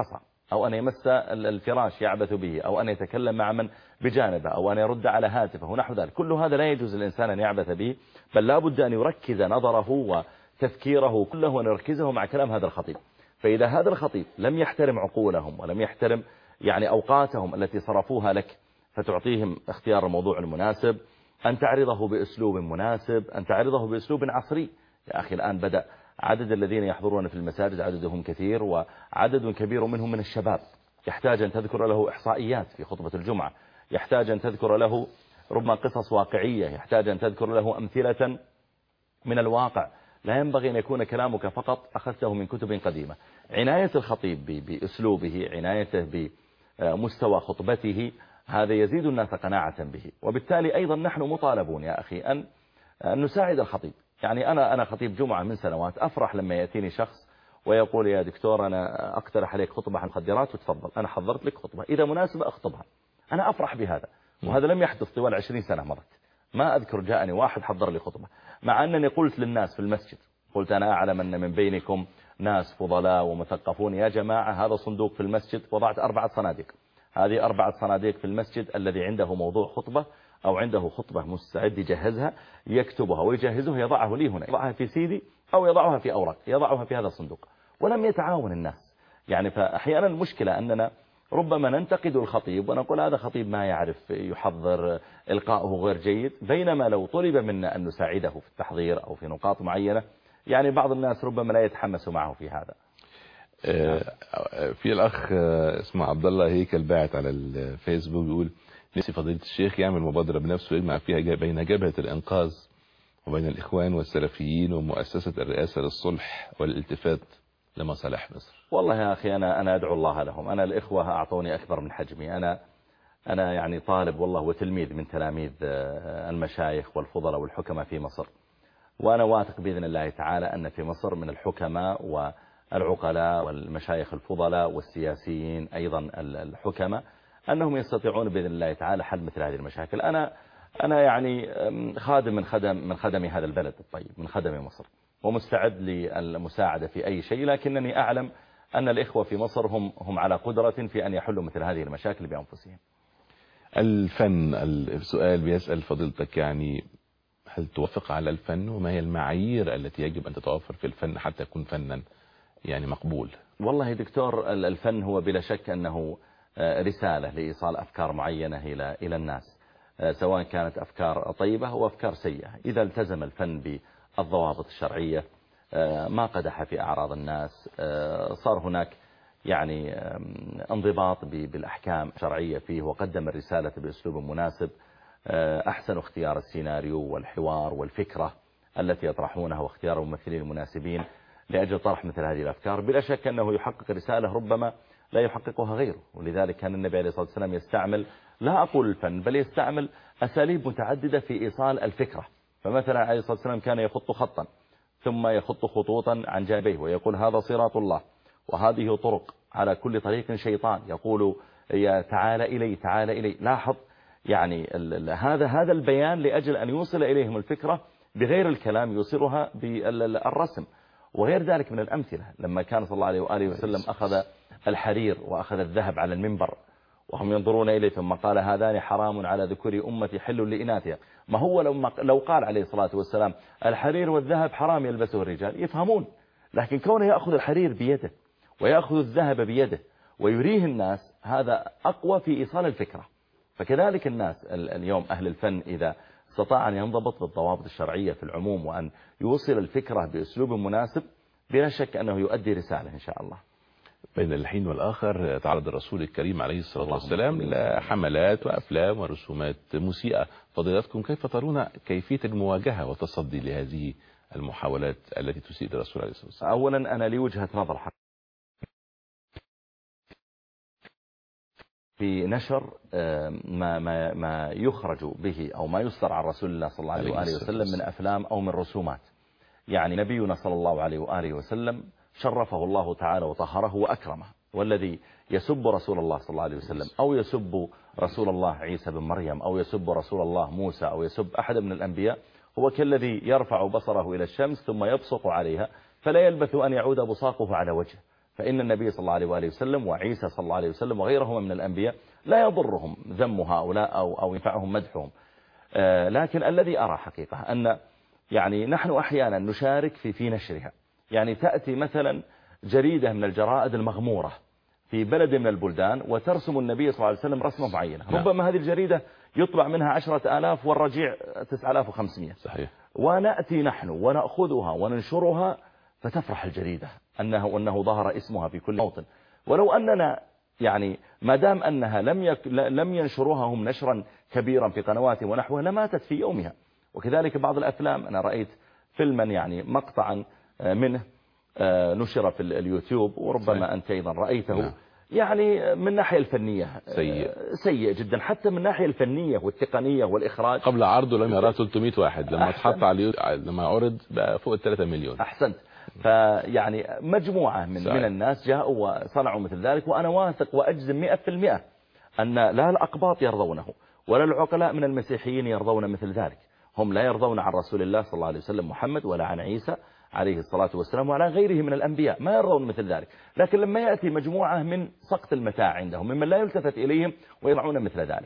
Speaker 2: أو أن يمس الفراش يعبث به، أو أن يتكلم مع من بجانبه، أو أن يرد على هاتفه ونحو ذلك. كل هذا لا يجوز للإنسان أن يعبث به، بل لا بد أن يركز نظره وتفكيره كله أن يركزه مع كلام هذا الخطيب. فإذا هذا الخطيب لم يحترم عقولهم ولم يحترم يعني أوقاتهم التي صرفوها لك، فتعطيهم اختيار الموضوع المناسب، أن تعرضه بأسلوب مناسب، أن تعرضه بأسلوب عصري. يا أخي الآن بدأ عدد الذين يحضرون في المساجد عددهم كثير، وعدد كبير منهم من الشباب. يحتاج أن تذكر له إحصائيات في خطبة الجمعة، يحتاج أن تذكر له ربما قصص واقعية، يحتاج أن تذكر له أمثلة من الواقع. لا ينبغي أن يكون كلامك فقط أخذته من كتب قديمة. عناية الخطيب بأسلوبه، عنايته بمستوى خطبته، هذا يزيد الناس قناعة به. وبالتالي أيضا نحن مطالبون يا أخي أن نساعد الخطيب. يعني أنا خطيب جمعة من سنوات، أفرح لما يأتيني شخص ويقول يا دكتور أنا أقترح عليك خطبة عن المخدرات وتفضل أنا حضرت لك خطبة إذا مناسبة أخطبها. أنا أفرح بهذا، وهذا لم يحدث طوال 20 سنة مرت. ما أذكر جاءني واحد حضر لي خطبة، مع أنني قلت للناس في المسجد، قلت أنا أعلم أن من بينكم ناس فضلاء ومثقفون، يا جماعة هذا صندوق في المسجد، وضعت 4 صناديق. هذه 4 صناديق في المسجد، الذي عنده موضوع خطبة أو عنده خطبة مستعد يجهزها يكتبها ويجهزها، يضعه لي هنا، يضعها في سيدي أو يضعها في أوراق، يضعها في هذا الصندوق. ولم يتعاون الناس. يعني فأحيانا المشكلة أننا ربما ننتقد الخطيب ونقول هذا خطيب ما يعرف يحضر، إلقاؤه غير جيد، بينما لو طلب منا أن نساعده في التحضير أو في نقاط معينة، يعني بعض الناس ربما لا يتحمس معه في هذا.
Speaker 1: في الأخ اسمه عبد الله هيكل باعت على الفيسبوك بيقول نفسي فضيلة الشيخ يعمل مبادرة بنفسه يجمع فيها بين جبهة الإنقاذ وبين الإخوان والسلفيين ومؤسسة الرئاسة للصلح والالتفات لمصالح مصر.
Speaker 2: والله يا أخي أنا أدعو الله لهم. أنا الإخوة أعطوني أكبر من حجمي. أنا يعني طالب والله وتلميذ من تلاميذ المشايخ والفضلاء والحكماء في مصر، وأنا واثق بإذن الله تعالى أن في مصر من الحكماء والعقلاء والمشايخ الفضلاء والسياسيين أيضا الحكماء أنهم يستطيعون بإذن الله تعالى حل مثل هذه المشاكل. أنا يعني خادم من خدم هذا البلد الطيب، من خدم مصر، ومستعد للمساعدة في أي شيء، لكنني أعلم أن الإخوة في مصر هم على قدرة في أن يحلوا مثل هذه المشاكل بأنفسهم.
Speaker 1: الفن، السؤال بيسأل فضيلتك يعني هل توافق على الفن، وما هي المعايير التي يجب أن تتوفر في الفن حتى يكون فنا يعني مقبول؟
Speaker 2: والله يا دكتور الفن هو بلا شك أنه رسالة لإيصال أفكار معينة إلى الناس، سواء كانت أفكار طيبة أو أفكار سيئة. إذا التزم الفن بالضوابط الشرعية، ما قدح في أعراض الناس، صار هناك يعني انضباط بالأحكام الشرعية فيه، وقدم الرسالة بأسلوب مناسب، أحسن اختيار السيناريو والحوار والفكرة التي يطرحونها، واختيار الممثلين المناسبين لأجل طرح مثل هذه الأفكار، بلا شك أنه يحقق رسالة ربما لا يحققها غيره. ولذلك كان النبي عليه الصلاة والسلام يستعمل، لا أقول الفن، بل يستعمل أساليب متعددة في إيصال الفكرة. فمثلا عليه الصلاة والسلام كان يخط خطا ثم يخط خطوطا عن جانبيه ويقول هذا صراط الله وهذه طرق، على كل طريق شيطان، يقول يا تعال إلي تعال إلي. لاحظ يعني هذا البيان لأجل أن يوصل إليهم الفكرة بغير الكلام، يوصلها بالرسم وغير ذلك من الأمثلة. لما كان صلى الله عليه وآله وسلم أخذ الحرير وأخذ الذهب على المنبر وهم ينظرون إليه، ثم قال هذان حرام على ذكور أمتي حل لإناثها. ما هو لو قال عليه الصلاة والسلام الحرير والذهب حرام يلبسه الرجال يفهمون، لكن كونه يأخذ الحرير بيده ويأخذ الذهب بيده ويريه الناس، هذا أقوى في إيصال الفكرة. فكذلك الناس اليوم أهل الفن إذا استطاع أن ينضبط بالضوابط الشرعية في العموم وأن يوصل الفكرة بأسلوب مناسب، بلا شك أنه يؤدي رسالة إن شاء الله.
Speaker 1: بين الحين والآخر تعرض الرسول الكريم عليه الصلاة والسلام لحملات وأفلام ورسومات مسيئة. فضيلتكم كيف ترون كيفية المواجهة والتصدي لهذه المحاولات التي تسيء للرسول عليه الصلاة والسلام؟
Speaker 2: أولا أنا لي وجهة نظر في نشر ما يخرج به أو ما يصدر عن رسول الله صلى الله عليه وآله وسلم من أفلام أو من رسومات. يعني نبينا صلى الله عليه وآله وسلم شرفه الله تعالى وطهره وأكرمه، والذي يسب رسول الله صلى الله عليه وسلم أو يسب رسول الله عيسى بن مريم أو يسب رسول الله موسى أو يسب أحد من الأنبياء هو كالذي يرفع بصره إلى الشمس ثم يبصق عليها فلا يلبث أن يعود بصاقه على وجهه. فإن النبي صلى الله عليه وآله وسلم وعيسى صلى الله عليه وسلم وغيرهما من الأنبياء لا يضرهم ذم هؤلاء أو ينفعهم مدحهم. لكن الذي أرى حقيقة أن يعني نحن أحيانا نشارك في نشرها. يعني تأتي مثلا جريدة من الجرائد المغمورة في بلد من البلدان وترسم النبي صلى الله عليه وسلم رسمة معينة. ربما هذه الجريدة يطبع منها 10,000 والرجيع 9,500.
Speaker 1: صحيح.
Speaker 2: ونأتي نحن ونأخذها وننشرها فتفرح الجريدة أنه ظهر اسمها في كل موطن. ولو أننا يعني ما دام أنها لم ينشروها هم نشرا كبيرا في قنوات ونحوها لماتت في يومها. وكذلك بعض الأفلام، أنا رأيت فيلما يعني مقطعا منه نشر في اليوتيوب وربما أنت أيضا رأيته. يعني من الناحية الفنية سيء جدا، حتى من الناحية الفنية والتقنية والإخراج.
Speaker 1: قبل عرضه لم يراه 300 واحد، لما اتحط على لما عرض بقى فوق 3 مليون.
Speaker 2: أحسنت. فيعني مجموعة من الناس جاءوا وصنعوا مثل ذلك، وأنا واثق وأجزم 100% أن لا الأقباط يرضونه ولا العقلاء من المسيحيين يرضون مثل ذلك. هم لا يرضون عن رسول الله صلى الله عليه وسلم محمد ولا عن عيسى عليه الصلاة والسلام وعلى غيره من الأنبياء، ما يرضون مثل ذلك. لكن لما يأتي مجموعة من سقط المتاع عندهم ممن لا يلتفت إليهم ويضعون مثل ذلك،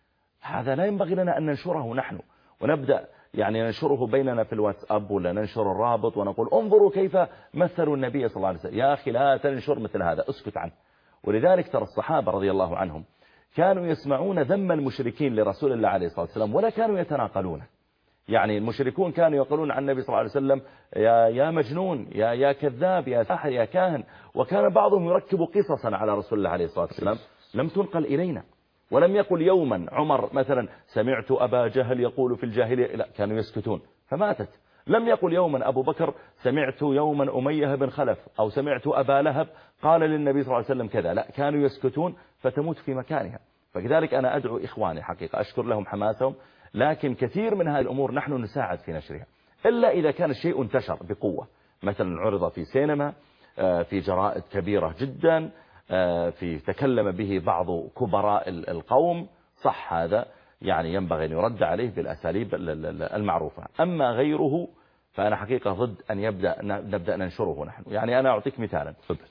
Speaker 2: هذا لا ينبغي لنا أن ننشره نحن ونبدأ يعني ننشره بيننا في الواتساب ولا ننشر الرابط ونقول انظروا كيف مثلوا النبي صلى الله عليه وسلم. يا أخي لا تنشر مثل هذا، اسكت عنه. ولذلك ترى الصحابة رضي الله عنهم كانوا يسمعون ذم المشركين لرسول الله عليه الصلاة والسلام ولا كانوا يتناقلونه. يعني المشركون كانوا يقولون عن النبي صلى الله عليه وسلم يا مجنون، يا كذاب، يا ساحر، يا كاهن. وكان بعضهم يركب قصصا على رسول الله عليه الصلاة والسلام لم تنقل إلينا. ولم يقل يوما عمر مثلا سمعت أبا جهل يقول في الجاهلية، لا، كانوا يسكتون فماتت. لم يقل يوما أبو بكر سمعت يوما أمية بن خلف أو سمعت أبا لهب قال للنبي صلى الله عليه وسلم كذا، لا، كانوا يسكتون فتموت في مكانها. فكذلك أنا أدعو إخواني حقيقة، أشكر لهم حماسهم، لكن كثير من هذه الأمور نحن نساعد في نشرها إلا إذا كان الشيء انتشر بقوة، مثلا عرض في سينما، في جرائد كبيرة جدا، في تكلم به بعض كبراء القوم، صح، هذا يعني ينبغي أن يرد عليه بالأساليب المعروفة. أما غيره فأنا حقيقة ضد أن نبدأ ننشره نحن. يعني أنا أعطيك مثالا،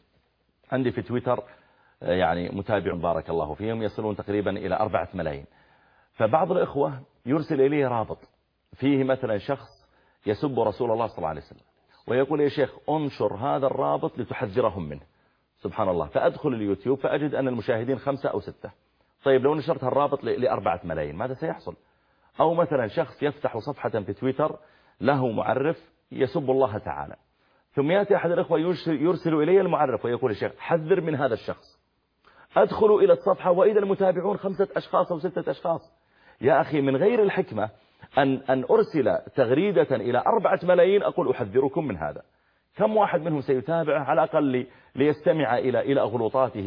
Speaker 2: عندي في تويتر يعني متابع بارك الله فيهم يصلون تقريبا إلى 4 ملايين. فبعض الإخوة يرسل إليه رابط فيه مثلا شخص يسب رسول الله صلى الله عليه وسلم ويقول يا شيخ انشر هذا الرابط لتحذرهم منه. سبحان الله، فأدخل اليوتيوب فأجد أن المشاهدين 5 أو 6. طيب لو نشرت الرابط ل4 ملايين ماذا سيحصل؟ أو مثلا شخص يفتح صفحة في تويتر له معرف يسب الله تعالى، ثم يأتي أحد الإخوة يرسل إلي المعرف ويقول يا شيخ حذر من هذا الشخص. أدخل إلى الصفحة وإذا المتابعون 5 أشخاص أو 6 أشخاص. يا أخي من غير الحكمة أن أرسل تغريدة إلى 4 ملايين أقول أحذركم من هذا. كم واحد منهم سيتابعه على الأقل ليستمع إلى غلطاته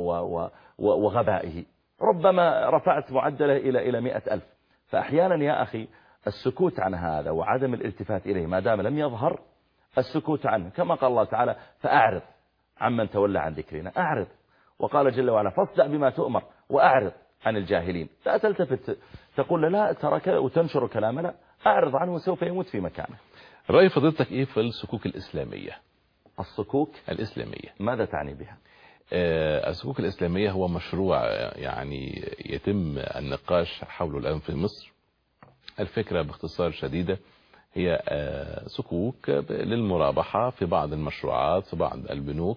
Speaker 2: وغبائه؟ ربما رفعت معدله إلى 100,000. فأحيانا يا أخي السكوت عن هذا وعدم الالتفات إليه ما دام لم يظهر، السكوت عنه، كما قال الله تعالى فأعرض عمن تولى عن ذكرنا. أعرض، وقال جل وعلا فاصدع بما تؤمر وأعرض عن الجاهلين. لا تلتفت تقول لا ترك وتنشر كلامنا، أعرض عنه وسوف يموت في مكانه.
Speaker 1: رأي فضيلتك إيه في الصكوك الإسلامية؟
Speaker 2: الصكوك
Speaker 1: الإسلامية
Speaker 2: ماذا تعني بها؟
Speaker 1: الصكوك الإسلامية هو مشروع يعني يتم النقاش حوله الآن في مصر. الفكرة باختصار شديدة هي صكوك للمرابحة في بعض المشروعات في بعض البنوك،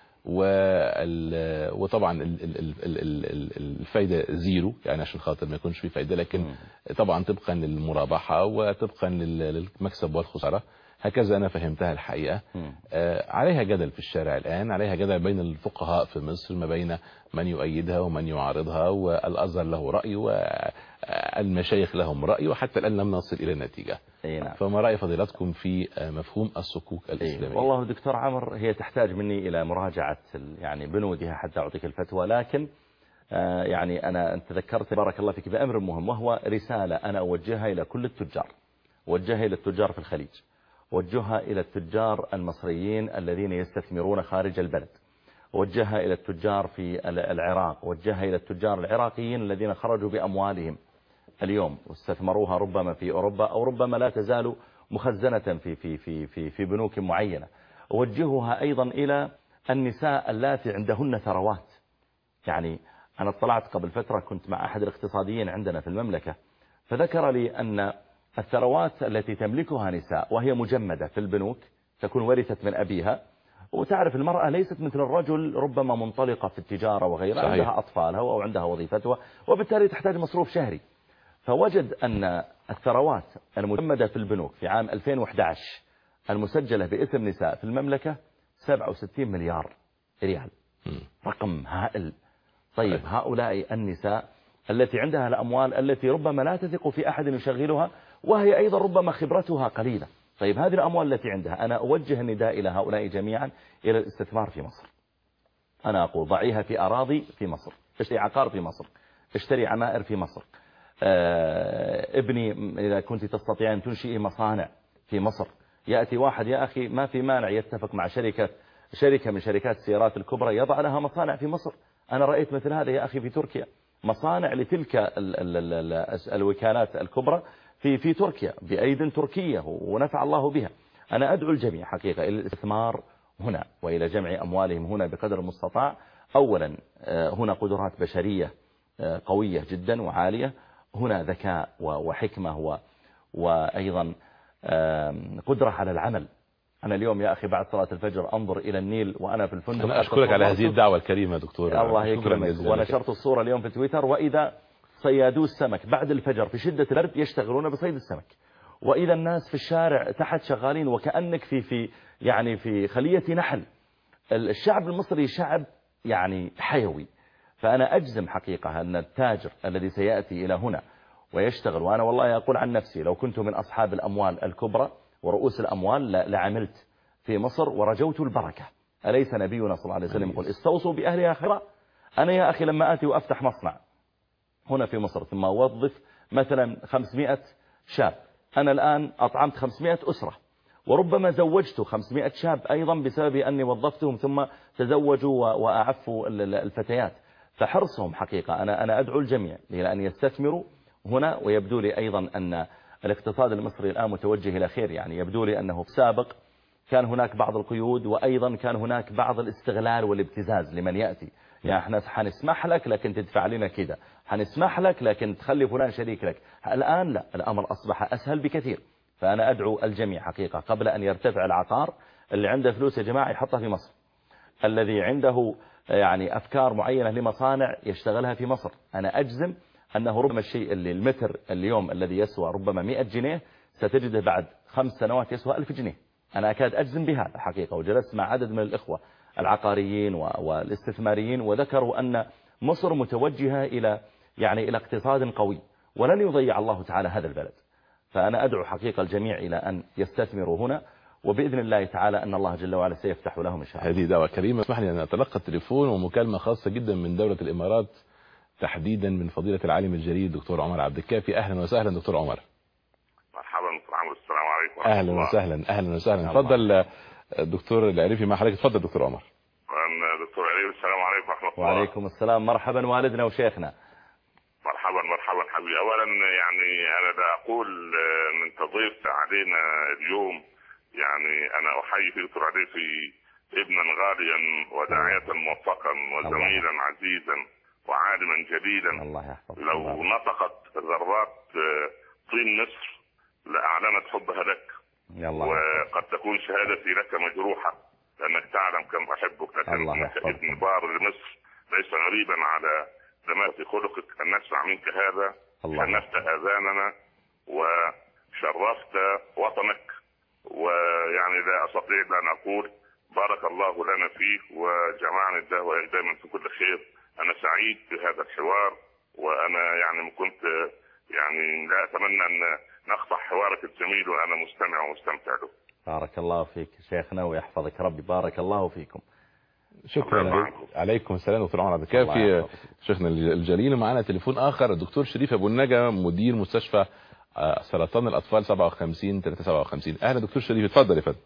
Speaker 1: وطبعا الفايدة زيرو يعني عشان خاطر ما يكونش في فايدة، لكن طبعا طبقا للمرابحة وطبقا للمكسب والخسارة. هكذا أنا فهمتها الحقيقة. عليها جدل في الشارع الآن، عليها جدل بين الفقهاء في مصر ما بين من يؤيدها ومن يعارضها، والأزهر له رأي والمشايخ لهم رأي، وحتى الآن لم نصل إلى النتيجة. فما رأي فضيلتكم في مفهوم الصكوك الإسلامية؟
Speaker 2: والله دكتور عمر هي تحتاج مني إلى مراجعة يعني بنودها حتى أعطيك الفتوى، لكن يعني أنا تذكرت بارك الله فيك بأمر مهم، وهو رسالة أنا أوجهها إلى كل التجار، وجهها إلى التجار في الخليج، وجهها إلى التجار المصريين الذين يستثمرون خارج البلد، وجهها إلى التجار في العراق، وجهها إلى التجار العراقيين الذين خرجوا بأموالهم اليوم واستثمروها ربما في أوروبا أو ربما لا تزال مخزنة في بنوك معينة. وجهها أيضا إلى النساء اللاتي عندهن ثروات. يعني أنا اطلعت قبل فترة، كنت مع أحد الاقتصاديين عندنا في المملكة، فذكر لي أن الثروات التي تملكها نساء وهي مجمدة في البنوك تكون ورثت من أبيها، وتعرف المرأة ليست مثل الرجل ربما منطلقة في التجارة وغيرها،
Speaker 1: صحيح.
Speaker 2: عندها أطفالها أو عندها وظيفتها، وبالتالي تحتاج مصروف شهري. فوجد أن الثروات المجمدة في البنوك في عام 2011 المسجلة باسم نساء في المملكة 67 مليار ريال، رقم هائل. طيب هؤلاء النساء التي عندها الأموال التي ربما لا تثق في أحد يشغلها، وهي أيضا ربما خبرتها قليلة. طيب هذه الأموال التي عندها، أنا أوجه النداء إلى هؤلاء جميعا إلى الاستثمار في مصر. أنا أقول ضعيها في أراضي في مصر، اشتري عقار في مصر، اشتري عمائر في مصر، ابني إذا كنت تستطيع أن تنشئي مصانع في مصر. يأتي واحد يا أخي ما في مانع يتفق مع شركة من شركات السيارات الكبرى يضع لها مصانع في مصر. أنا رأيت مثل هذا يا أخي في تركيا، مصانع لتلك الوكالات الكبرى في تركيا بأيد تركية ونفع الله بها. أنا أدعو الجميع حقيقة إلى الاستثمار هنا وإلى جمع أموالهم هنا بقدر المستطاع. أولا هنا قدرات بشرية قوية جدا وعالية، هنا ذكاء وحكمة وأيضا قدرة على العمل. أنا اليوم يا أخي بعد صلاة الفجر أنظر إلى النيل وأنا في الفندق.
Speaker 1: أنا أشكرك على هذه الدعوة الكريمة دكتور.
Speaker 2: الله يكرمك. ونشرت الصورة اليوم في تويتر، وإذا صيادو السمك بعد الفجر في شدة البرد يشتغلون بصيد السمك، وإذا الناس في الشارع تحت شغالين وكأنك في خلية نحل. الشعب المصري شعب يعني حيوي. فأنا أجزم حقيقة أن التاجر الذي سيأتي إلى هنا ويشتغل، وأنا والله أقول عن نفسي لو كنت من أصحاب الأموال الكبرى ورؤوس الأموال لعملت في مصر ورجوت البركة. أليس نبينا صلى الله عليه وسلم يقول استوصوا بأهلها خيرا؟ أنا يا أخي لما آتي وأفتح مصنع هنا في مصر ثم أوظف مثلا 500 شاب، أنا الآن أطعمت 500 أسرة، وربما زوجت 500 شاب أيضا بسبب أني وظفتهم ثم تزوجوا وأعفوا الفتيات. فحرصهم حقيقة أنا أدعو الجميع إلى أن يستثمروا هنا. ويبدو لي أيضا أن الاقتصاد المصري الآن متوجه إلى خير. يعني يبدو لي أنه في سابق كان هناك بعض القيود، وأيضا كان هناك بعض الاستغلال والابتزاز لمن يأتي. يعني احنا حنسمح لك لكن تدفع لنا كذا، حنسمح لك لكن تخلي فلان شريك لك. الآن لا، الأمر أصبح أسهل بكثير. فأنا أدعو الجميع حقيقة قبل أن يرتفع العقار، اللي عنده فلوس يا جماعة يحطها في مصر، الذي عنده يعني أفكار معينة لمصانع يشتغلها في مصر. أنا أجزم أنه ربما الشيء اللي المتر اليوم الذي يسوى ربما 100 جنيه ستجده بعد 5 سنوات يسوى 1000 جنيه. أنا أكاد أجزم بهذا حقيقة. وجلست مع عدد من الإخوة العقاريين والاستثماريين وذكروا أن مصر متوجهة إلى اقتصاد قوي، ولن يضيع الله تعالى هذا البلد. فأنا أدعو حقيقة الجميع إلى أن يستثمروا هنا، وبإذن الله تعالى أن الله جل وعلا سيفتح لهم إن شاء الله.
Speaker 1: هذه دعوة كريمة. اسمح لي أن أتلقى التليفون ومكالمة خاصة جدا من دولة الإمارات، تحديدا من فضيلة العالم الجليل دكتور عمر عبد الكافي. أهلا وسهلا دكتور عمر.
Speaker 3: مرحبا دكتور عمرو، السلام عليكم.
Speaker 1: أهلا وسهلا. أهلا وسهلا. تفضل دكتور العريفي مع حضرتك. تفضل دكتور عمر.
Speaker 3: دكتور العريفي السلام عليكم ورحمة الله.
Speaker 2: وعليكم السلام. مرحبا والدنا وشيخنا.
Speaker 3: مرحبا حبيبي. أولا يعني أنا لا أقول من تضيف علينا اليوم، يعني أنا أحيي في دكتور عريفي ابنا غاليا وداعية موفقا وزميلا عزيزا وعالما جليلا. لو نطقت ذرات طين مصر لأعلنت حبها لك، وقد تكون شهادتي لك مجروحة لأنك تعلم كم أحبك، لكنك ابن بار لمصر، ليس غريبا على دماء خلقك أن نسمع منك هذا. شنفت آذاننا وشرفت وطنك، ويعني لا أستطيع أن أقول بارك الله لنا فيه وجمعنا الله دائما في كل خير. أنا سعيد بهذا الحوار، وأنا يعني كنت يعني لا أتمنى أن نقطع حوارك الجميل وأنا مستمع ومستمتع له.
Speaker 2: بارك الله فيك شيخنا ويحفظك ربي. بارك الله فيكم.
Speaker 1: شكرا. عليكم السلام دكتور عمر عبد الكافي شيخنا الجليل. ومعنا تليفون آخر الدكتور شريف أبو النجا مدير مستشفى سرطان الأطفال 57 357. أهلا دكتور شريف، اتفضل يا فندم.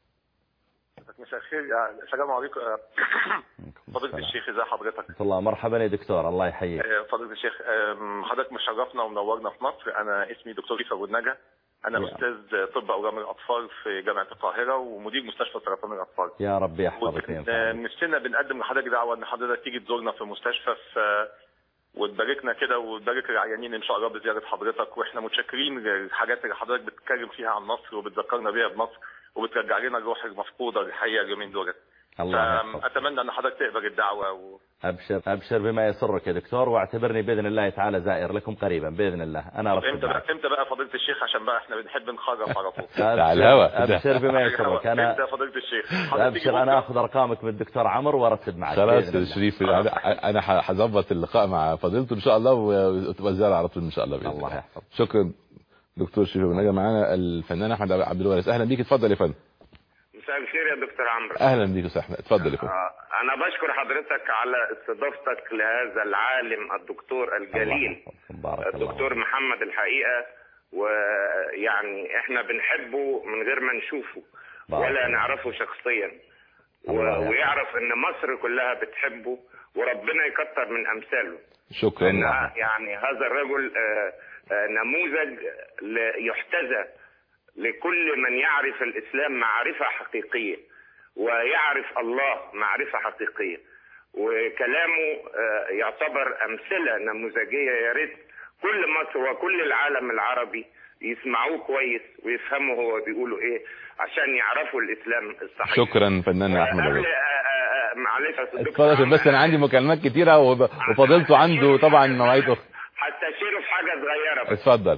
Speaker 4: مساء الخير. السلام عليكم فضيلة الشيخ، ازي حضرتك؟
Speaker 2: الله مرحبا يا دكتور، الله يحييك.
Speaker 4: فضيلة الشيخ حضرتك مشرفنا ومنورنا في مصر. انا اسمي دكتور شريف أبو النجا، انا استاذ طب اورام الاطفال في جامعه القاهره ومدير مستشفى سرطان الاطفال.
Speaker 2: يا رب يحفظك.
Speaker 4: نفسنا بنقدم لحضرتك دعوه ان حضرتك تيجي تزورنا في المستشفى وتباركنا كده وتبارك العيانين ان شاء الله بزياره حضرتك، واحنا متشكرين للحاجات اللي حضرتك بتتكلم فيها عن مصر وبتذكرنا بيها بمصر وبترجع لنا الروح المفقوده الحقيقه اليومين دول. فاتمنى ان حضرتك تقبل الدعوه
Speaker 2: ابشر بما يسرك يا دكتور، واعتبرني باذن الله تعالى زائر لكم قريبا باذن الله. انا
Speaker 4: امتى بقى فضيله الشيخ عشان بقى احنا بنحب نخرف على طول.
Speaker 1: على الهواء.
Speaker 2: ابشر بما يسرك. انا
Speaker 4: امتى فضيله الشيخ؟
Speaker 2: ابشر، انا اخذ ارقامك من الدكتور عمرو وارتب معك.
Speaker 1: خلاص شريف، انا هظبط اللقاء مع فضيلته ان شاء الله وتبقى الزياره على طول ان شاء الله باذن الله.
Speaker 2: يحفظك.
Speaker 1: شكرا دكتور شريف. ونجا معانا الفنان احمد عبد الوارث. اهلا بيك، اتفضل يا فندم.
Speaker 5: مساء الخير يا دكتور عمرو.
Speaker 1: اهلا بيك يا احمد، اتفضل يا فندم.
Speaker 5: انا بشكر حضرتك على استضافتك لهذا العالم الدكتور الجليل الدكتور محمد الحقيقه، ويعني احنا بنحبه من غير ما نشوفه ولا نعرفه شخصيا، ويعرف ان مصر كلها بتحبه وربنا يكتر من امثاله.
Speaker 1: شكرا.
Speaker 5: يعني هذا الرجل نموذج يحتذى لكل من يعرف الإسلام معرفة حقيقية ويعرف الله معرفة حقيقية، وكلامه يعتبر أمثلة نموذجية. يا ريت كل مصر وكل العالم العربي يسمعوه كويس ويفهموا هو بيقولوا إيه عشان يعرفوا الإسلام الصحيح.
Speaker 1: شكرا فنان أحمد.
Speaker 5: معلش
Speaker 1: اتفضل، بس أنا عندي مكالمات كتيرة وفضلته عنده طبعا مواعيد.
Speaker 5: هستشيره في حاجة صغيرة بس.
Speaker 1: اتفضل.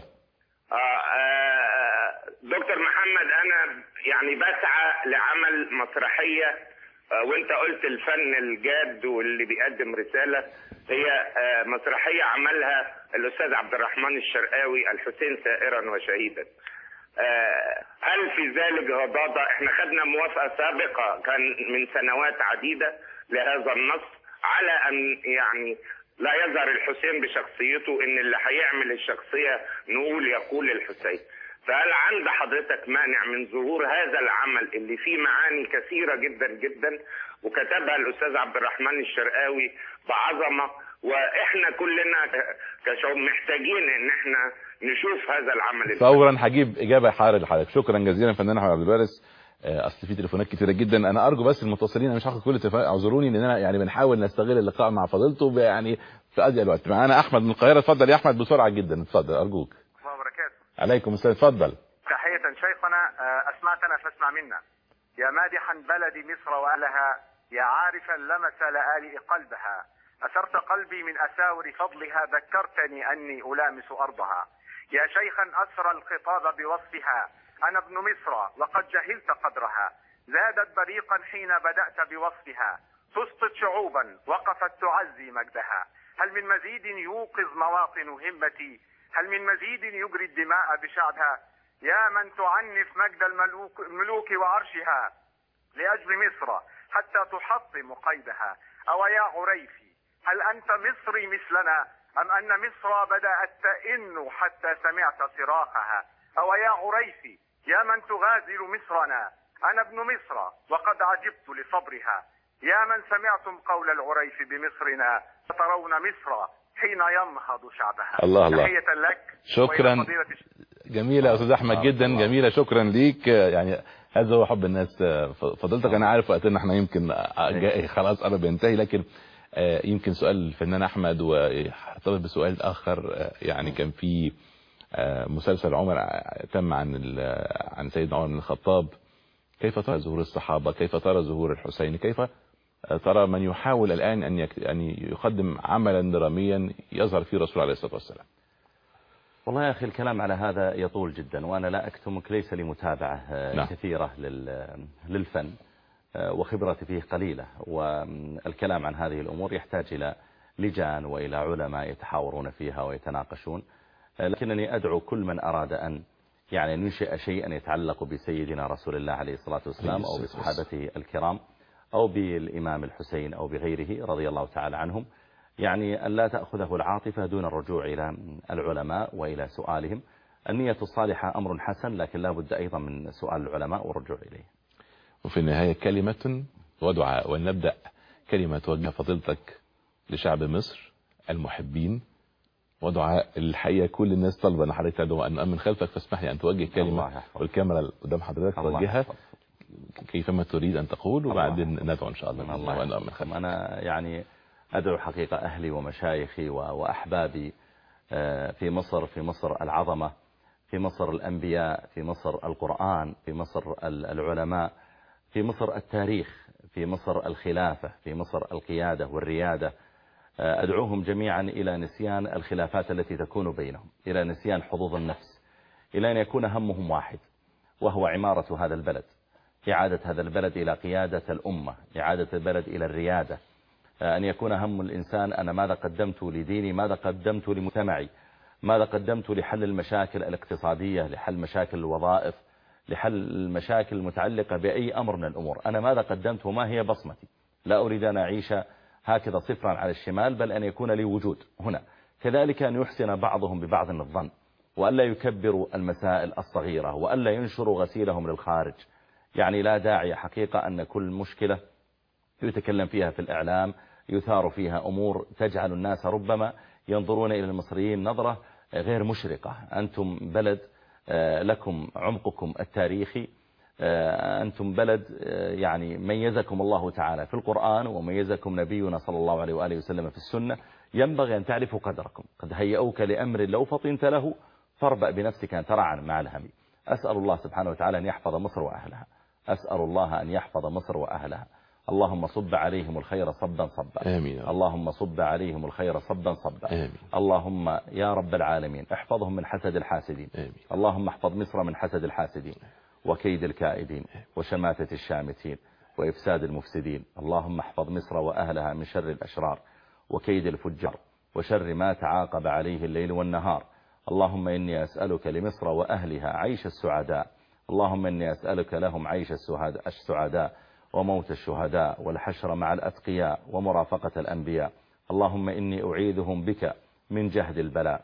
Speaker 5: دكتور محمد، انا يعني بسعى لعمل مسرحية، وانت قلت الفن الجاد واللي بيقدم رسالة. هي مسرحية عملها الاستاذ عبد الرحمن الشرقاوي، الحسين سائرا وشهيدا. هل في ذلك غضاضة؟ احنا خدنا موافقة سابقة كان من سنوات عديدة لهذا النص على ان يعني لا يظهر الحسين بشخصيته، ان اللي هيعمل الشخصية نقول يقول الحسين. فهل عند حضرتك مانع من ظهور هذا العمل اللي فيه معاني كثيرة جدا جدا وكتبها الأستاذ عبد الرحمن الشرقاوي بعظمة، وإحنا كلنا كشعوب محتاجين إن إحنا نشوف هذا العمل.
Speaker 1: فورا هجيب إجابة حارة لحضرتك. شكرا جزيلا فنان أحمد عبد الوارث. أصل في تليفونات كثيرة جدا، أنا أرجو بس المتصلين، أنا مش هاخد كل التليفونات، اعذروني لأن أنا يعني بنحاول نستغل اللقاء مع فضيلته يعني في أضيق الوقت. معانا أحمد من القاهرة. اتفضل يا أحمد بسرعة جدا، اتفضل أرجوك. عليكم السلام، اتفضل.
Speaker 6: تحية شيخنا، أسمعتنا فاسمع منا. يا مادحا بلد مصر وأهلها، يا عارفا لمس لآلئ قلبها، أسرت قلبي من أساور فضلها، ذكرتني أني ألامس أرضها. يا شيخا أسرى الخطاب بوصفها، أنا ابن مصر وقد جهلت قدرها، زادت بريقا حين بدأت بوصفها، تسقط شعوبا وقفت تعزي مجدها. هل من مزيد يوقظ مواطن همتي؟ هل من مزيد يجري الدماء بشعبها؟ يا من تعنف مجد الملوك وعرشها لأجل مصر حتى تحطم قيدها. أو يا عريفي، هل أنت مصري مثلنا أم أن مصر بدأت تئن حتى سمعت صراخها؟ أو يا عريفي، يا من تغازل مصرنا، أنا ابن مصر وقد عجبت لصبرها. يا من سمعتم قول العريف بمصرنا، ترون مصر حين ينهض شعبها.
Speaker 1: الله
Speaker 6: تحية لك.
Speaker 1: شكرا. جميلة يا أستاذ أحمد جدا، جميلة، شكرا ليك. يعني هذا هو حب الناس. فضلتك أنا عارف وقتنا احنا يمكن خلاص قرب ينتهي، لكن يمكن سؤال الفنان أحمد وهرتبط بسؤال آخر. يعني كان في مسلسل عمر تم عن سيدنا عمر بن الخطاب. كيف ترى ظهور الصحابة؟ كيف ترى ظهور الحسين؟ كيف ترى من يحاول الآن أن يقدم عملا دراميا يظهر فيه الرسول عليه الصلاة والسلام؟
Speaker 2: والله يا أخي الكلام على هذا يطول جدا، وأنا لا أكتمك ليس لي متابعة كثيرة للفن وخبرتي فيه قليلة، والكلام عن هذه الأمور يحتاج إلى لجان وإلى علماء يتحاورون فيها ويتناقشون. لكنني أدعو كل من أراد أن يعني ننشئ شيئا يتعلق بسيدنا رسول الله عليه الصلاة والسلام أو بصحابته الكرام أو بالإمام الحسين أو بغيره رضي الله تعالى عنهم، يعني أن لا تأخذه العاطفة دون الرجوع إلى العلماء وإلى سؤالهم. النية الصالحة أمر حسن، لكن لا بد أيضا من سؤال العلماء والرجوع إليه.
Speaker 1: وفي النهاية كلمة ودعاء، ونبدأ كلمة توجه فضيلتك لشعب مصر المحبين ودعاء. الحقيقة كل الناس طالبة أن حضرتك تدعو أن أمن خلفك، فاسمح لي أن توجه كلمة والكاميرا اللي قدام حضرتك توجهها كيفما تريد أن تقول، وبعدين ندعو إن شاء الله وأن أمن خلفك.
Speaker 2: أنا يعني أدعو حقيقة أهلي ومشايخي وأحبابي في مصر العظمة، في مصر الأنبياء، في مصر القرآن، في مصر العلماء، في مصر التاريخ، في مصر الخلافة، في مصر القيادة والريادة. أدعوهم جميعا إلى نسيان الخلافات التي تكون بينهم، إلى نسيان حظوظ النفس، إلى أن يكون همهم واحد، وهو عمارة هذا البلد، إعادة هذا البلد إلى قيادة الأمة، إعادة البلد إلى الريادة. أن يكون هم الإنسان أنا ماذا قدمت لديني، ماذا قدمت لمجتمعي، ماذا قدمت لحل المشاكل الاقتصادية، لحل مشاكل الوظائف، لحل المشاكل المتعلقة بأي أمر من الأمور. أنا ماذا قدمت وما هي بصمتي. لا أريد أن أعيش هكذا صفرا على الشمال، بل أن يكون لي وجود هنا. كذلك أن يحسن بعضهم ببعض الظن، وألا يكبروا المسائل الصغيرة، وألا ينشروا غسيلهم للخارج. يعني لا داعي حقيقة أن كل مشكلة يتكلم فيها في الإعلام يثار فيها أمور تجعل الناس ربما ينظرون إلى المصريين نظرة غير مشرقة. أنتم بلد لكم عمقكم التاريخي، أنتم بلد يعني ميزكم الله تعالى في القرآن، وميزكم نبينا صلى الله عليه وآله وسلم في السنة. ينبغي أن تعرفوا قدركم. قد هيئوك لأمر لو فطنت له فاربأ بنفسك أن ترعى مع الهم. أسأل الله سبحانه وتعالى أن يحفظ مصر وأهلها، أسأل الله أن يحفظ مصر وأهلها. اللهم صب عليهم الخير صبا صبا.
Speaker 1: آمين.
Speaker 2: اللهم صب عليهم الخير صبا صبا.
Speaker 1: آمين.
Speaker 2: اللهم يا رب العالمين احفظهم من حسد الحاسدين.
Speaker 1: آمين.
Speaker 2: اللهم احفظ مصر من حسد الحاسدين وكيد الكائدين وشماتة الشامتين وإفساد المفسدين. اللهم احفظ مصر وأهلها من شر الأشرار وكيد الفجار وشر ما تعاقب عليه الليل والنهار. اللهم إني أسألك لمصر وأهلها عيش السعداء. اللهم إني أسألك لهم عيش السعداء وموت الشهداء والحشر مع الأتقياء ومرافقة الأنبياء. اللهم إني أعيذهم بك من جهد البلاء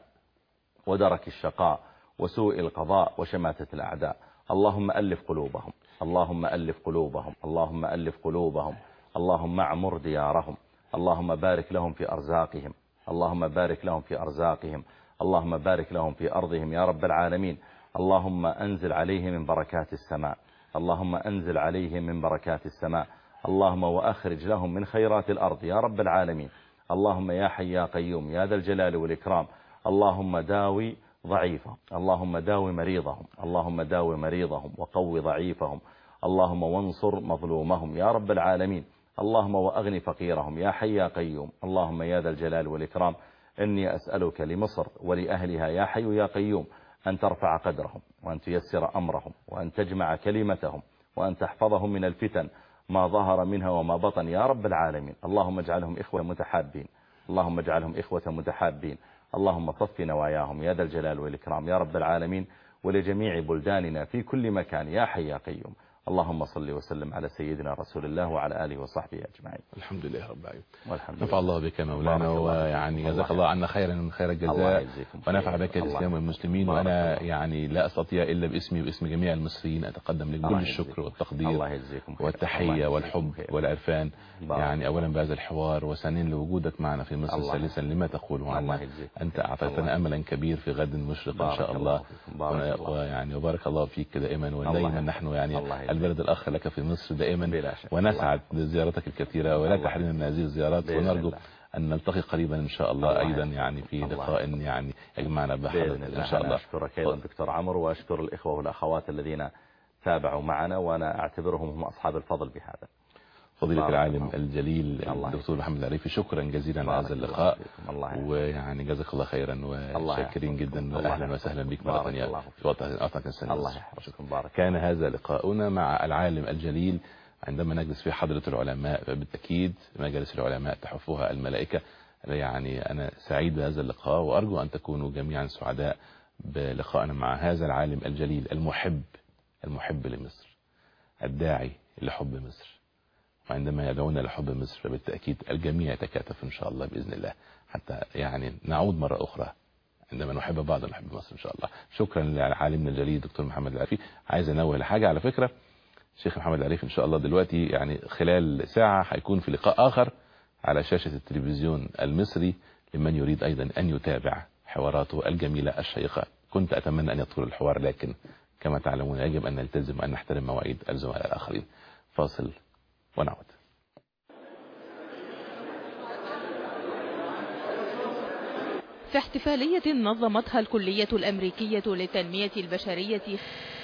Speaker 2: ودرك الشقاء وسوء القضاء وشماتة الأعداء. اللهم ألف قلوبهم، اللهم ألف قلوبهم، اللهم ألف قلوبهم. اللهم اعمر ديارهم. اللهم بارك لهم في أرزاقهم، اللهم بارك لهم في أرزاقهم. اللهم بارك لهم في أرضهم يا رب العالمين. اللهم أنزل عليهم من بركات السماء، اللهم أنزل عليهم من بركات السماء. اللهم وأخرج لهم من خيرات الأرض يا رب العالمين. اللهم يا حي يا قيوم يا ذا الجلال والإكرام. اللهم داوي ضعيفهم، اللهم داوي مريضهم، اللهم داوي مريضهم وقوي ضعيفهم. اللهم وانصر مظلومهم يا رب العالمين. اللهم وأغني فقيرهم يا حي يا قيوم. اللهم يا ذا الجلال والإكرام إني أسألك لمصر ولأهلها يا حي يا قيوم أن ترفع قدرهم، وأن تيسر أمرهم، وأن تجمع كلمتهم، وأن تحفظهم من الفتن ما ظهر منها وما بطن يا رب العالمين. اللهم اجعلهم إخوة متحابين، اللهم اجعلهم إخوة متحابين. اللهم صف نواياهم يا ذا الجلال والإكرام يا رب العالمين. ولجميع بلداننا في كل مكان يا حي يا قيوم. اللهم صل وسلم على سيدنا رسول الله وعلى آله وصحبه أجمعين.
Speaker 1: الحمد لله رب العالمين.
Speaker 2: والحمد
Speaker 1: نفع الله بك مولانا، ويعني جزاك الله عنا خيرا من خير الجزاء، ونفع بك الإسلام والمسلمين. وأنا يعني لا أستطيع إلا باسمي واسم جميع المصريين أتقدم لك كل الشكر والتقدير والتحية والحب والعرفان، يعني أولا بهذا الحوار، وثانيا لوجودك معنا في مصر، ثالثا لما تقول عنا. أنت أعطيتنا أملا كبير في غد مشرق إن شاء الله، ويعني وبارك الله فيك دائما. ودائما نحن يعني البلد الأخ لك في مصر دائما، ونسعد بزيارتك الكثيرة ولا تحرمنا من هذه الزيارات، ونرجو أن نلتقي قريبا إن شاء الله أيضا يعني في لقاء يعني يجمعنا بحضرتك إن شاء الله.
Speaker 2: أشكرك أيضا دكتور عمرو، وأشكر الإخوة والأخوات الذين تابعوا معنا، وأنا أعتبرهم هم أصحاب الفضل بهذا.
Speaker 1: فضيلة العالم الجليل الدكتور محمد العريفي، شكرا جزيلا على هذا اللقاء، ويعني جزاك الله خيرا، وشاكرين جدا، واهلا وسهلا بك مرة ثانية في وقتك السنة.
Speaker 2: الله يحفظكم. بارك.
Speaker 1: كان هذا لقاؤنا مع العالم الجليل عندما نجلس في حضرة العلماء، فبالتأكيد مجالس العلماء تحفها الملائكة. يعني أنا سعيد بهذا اللقاء، وأرجو أن تكونوا جميعا سعداء بلقائنا مع هذا العالم الجليل المحب لمصر، الداعي لحب مصر. وعندما يدعونا لحب مصر فبالتأكيد الجميع يتكاتف إن شاء الله بإذن الله، حتى يعني نعود مرة أخرى عندما نحب بعض نحب مصر إن شاء الله. شكرا لعالمنا الجليل دكتور محمد العريفي. عايز أنوه لحاجة على فكرة، شيخ محمد العريفي إن شاء الله دلوقتي يعني خلال ساعة هيكون في لقاء آخر على شاشة التلفزيون المصري لمن يريد أيضا أن يتابع حواراته الجميلة الشيقة. كنت أتمنى أن يطول الحوار، لكن كما تعلمون يجب أن نلتزم وأن نحترم مواعيد الزملاء الآخرين. فاصل ونعود.
Speaker 7: في احتفالية نظمتها الكلية الأمريكية للتنمية البشرية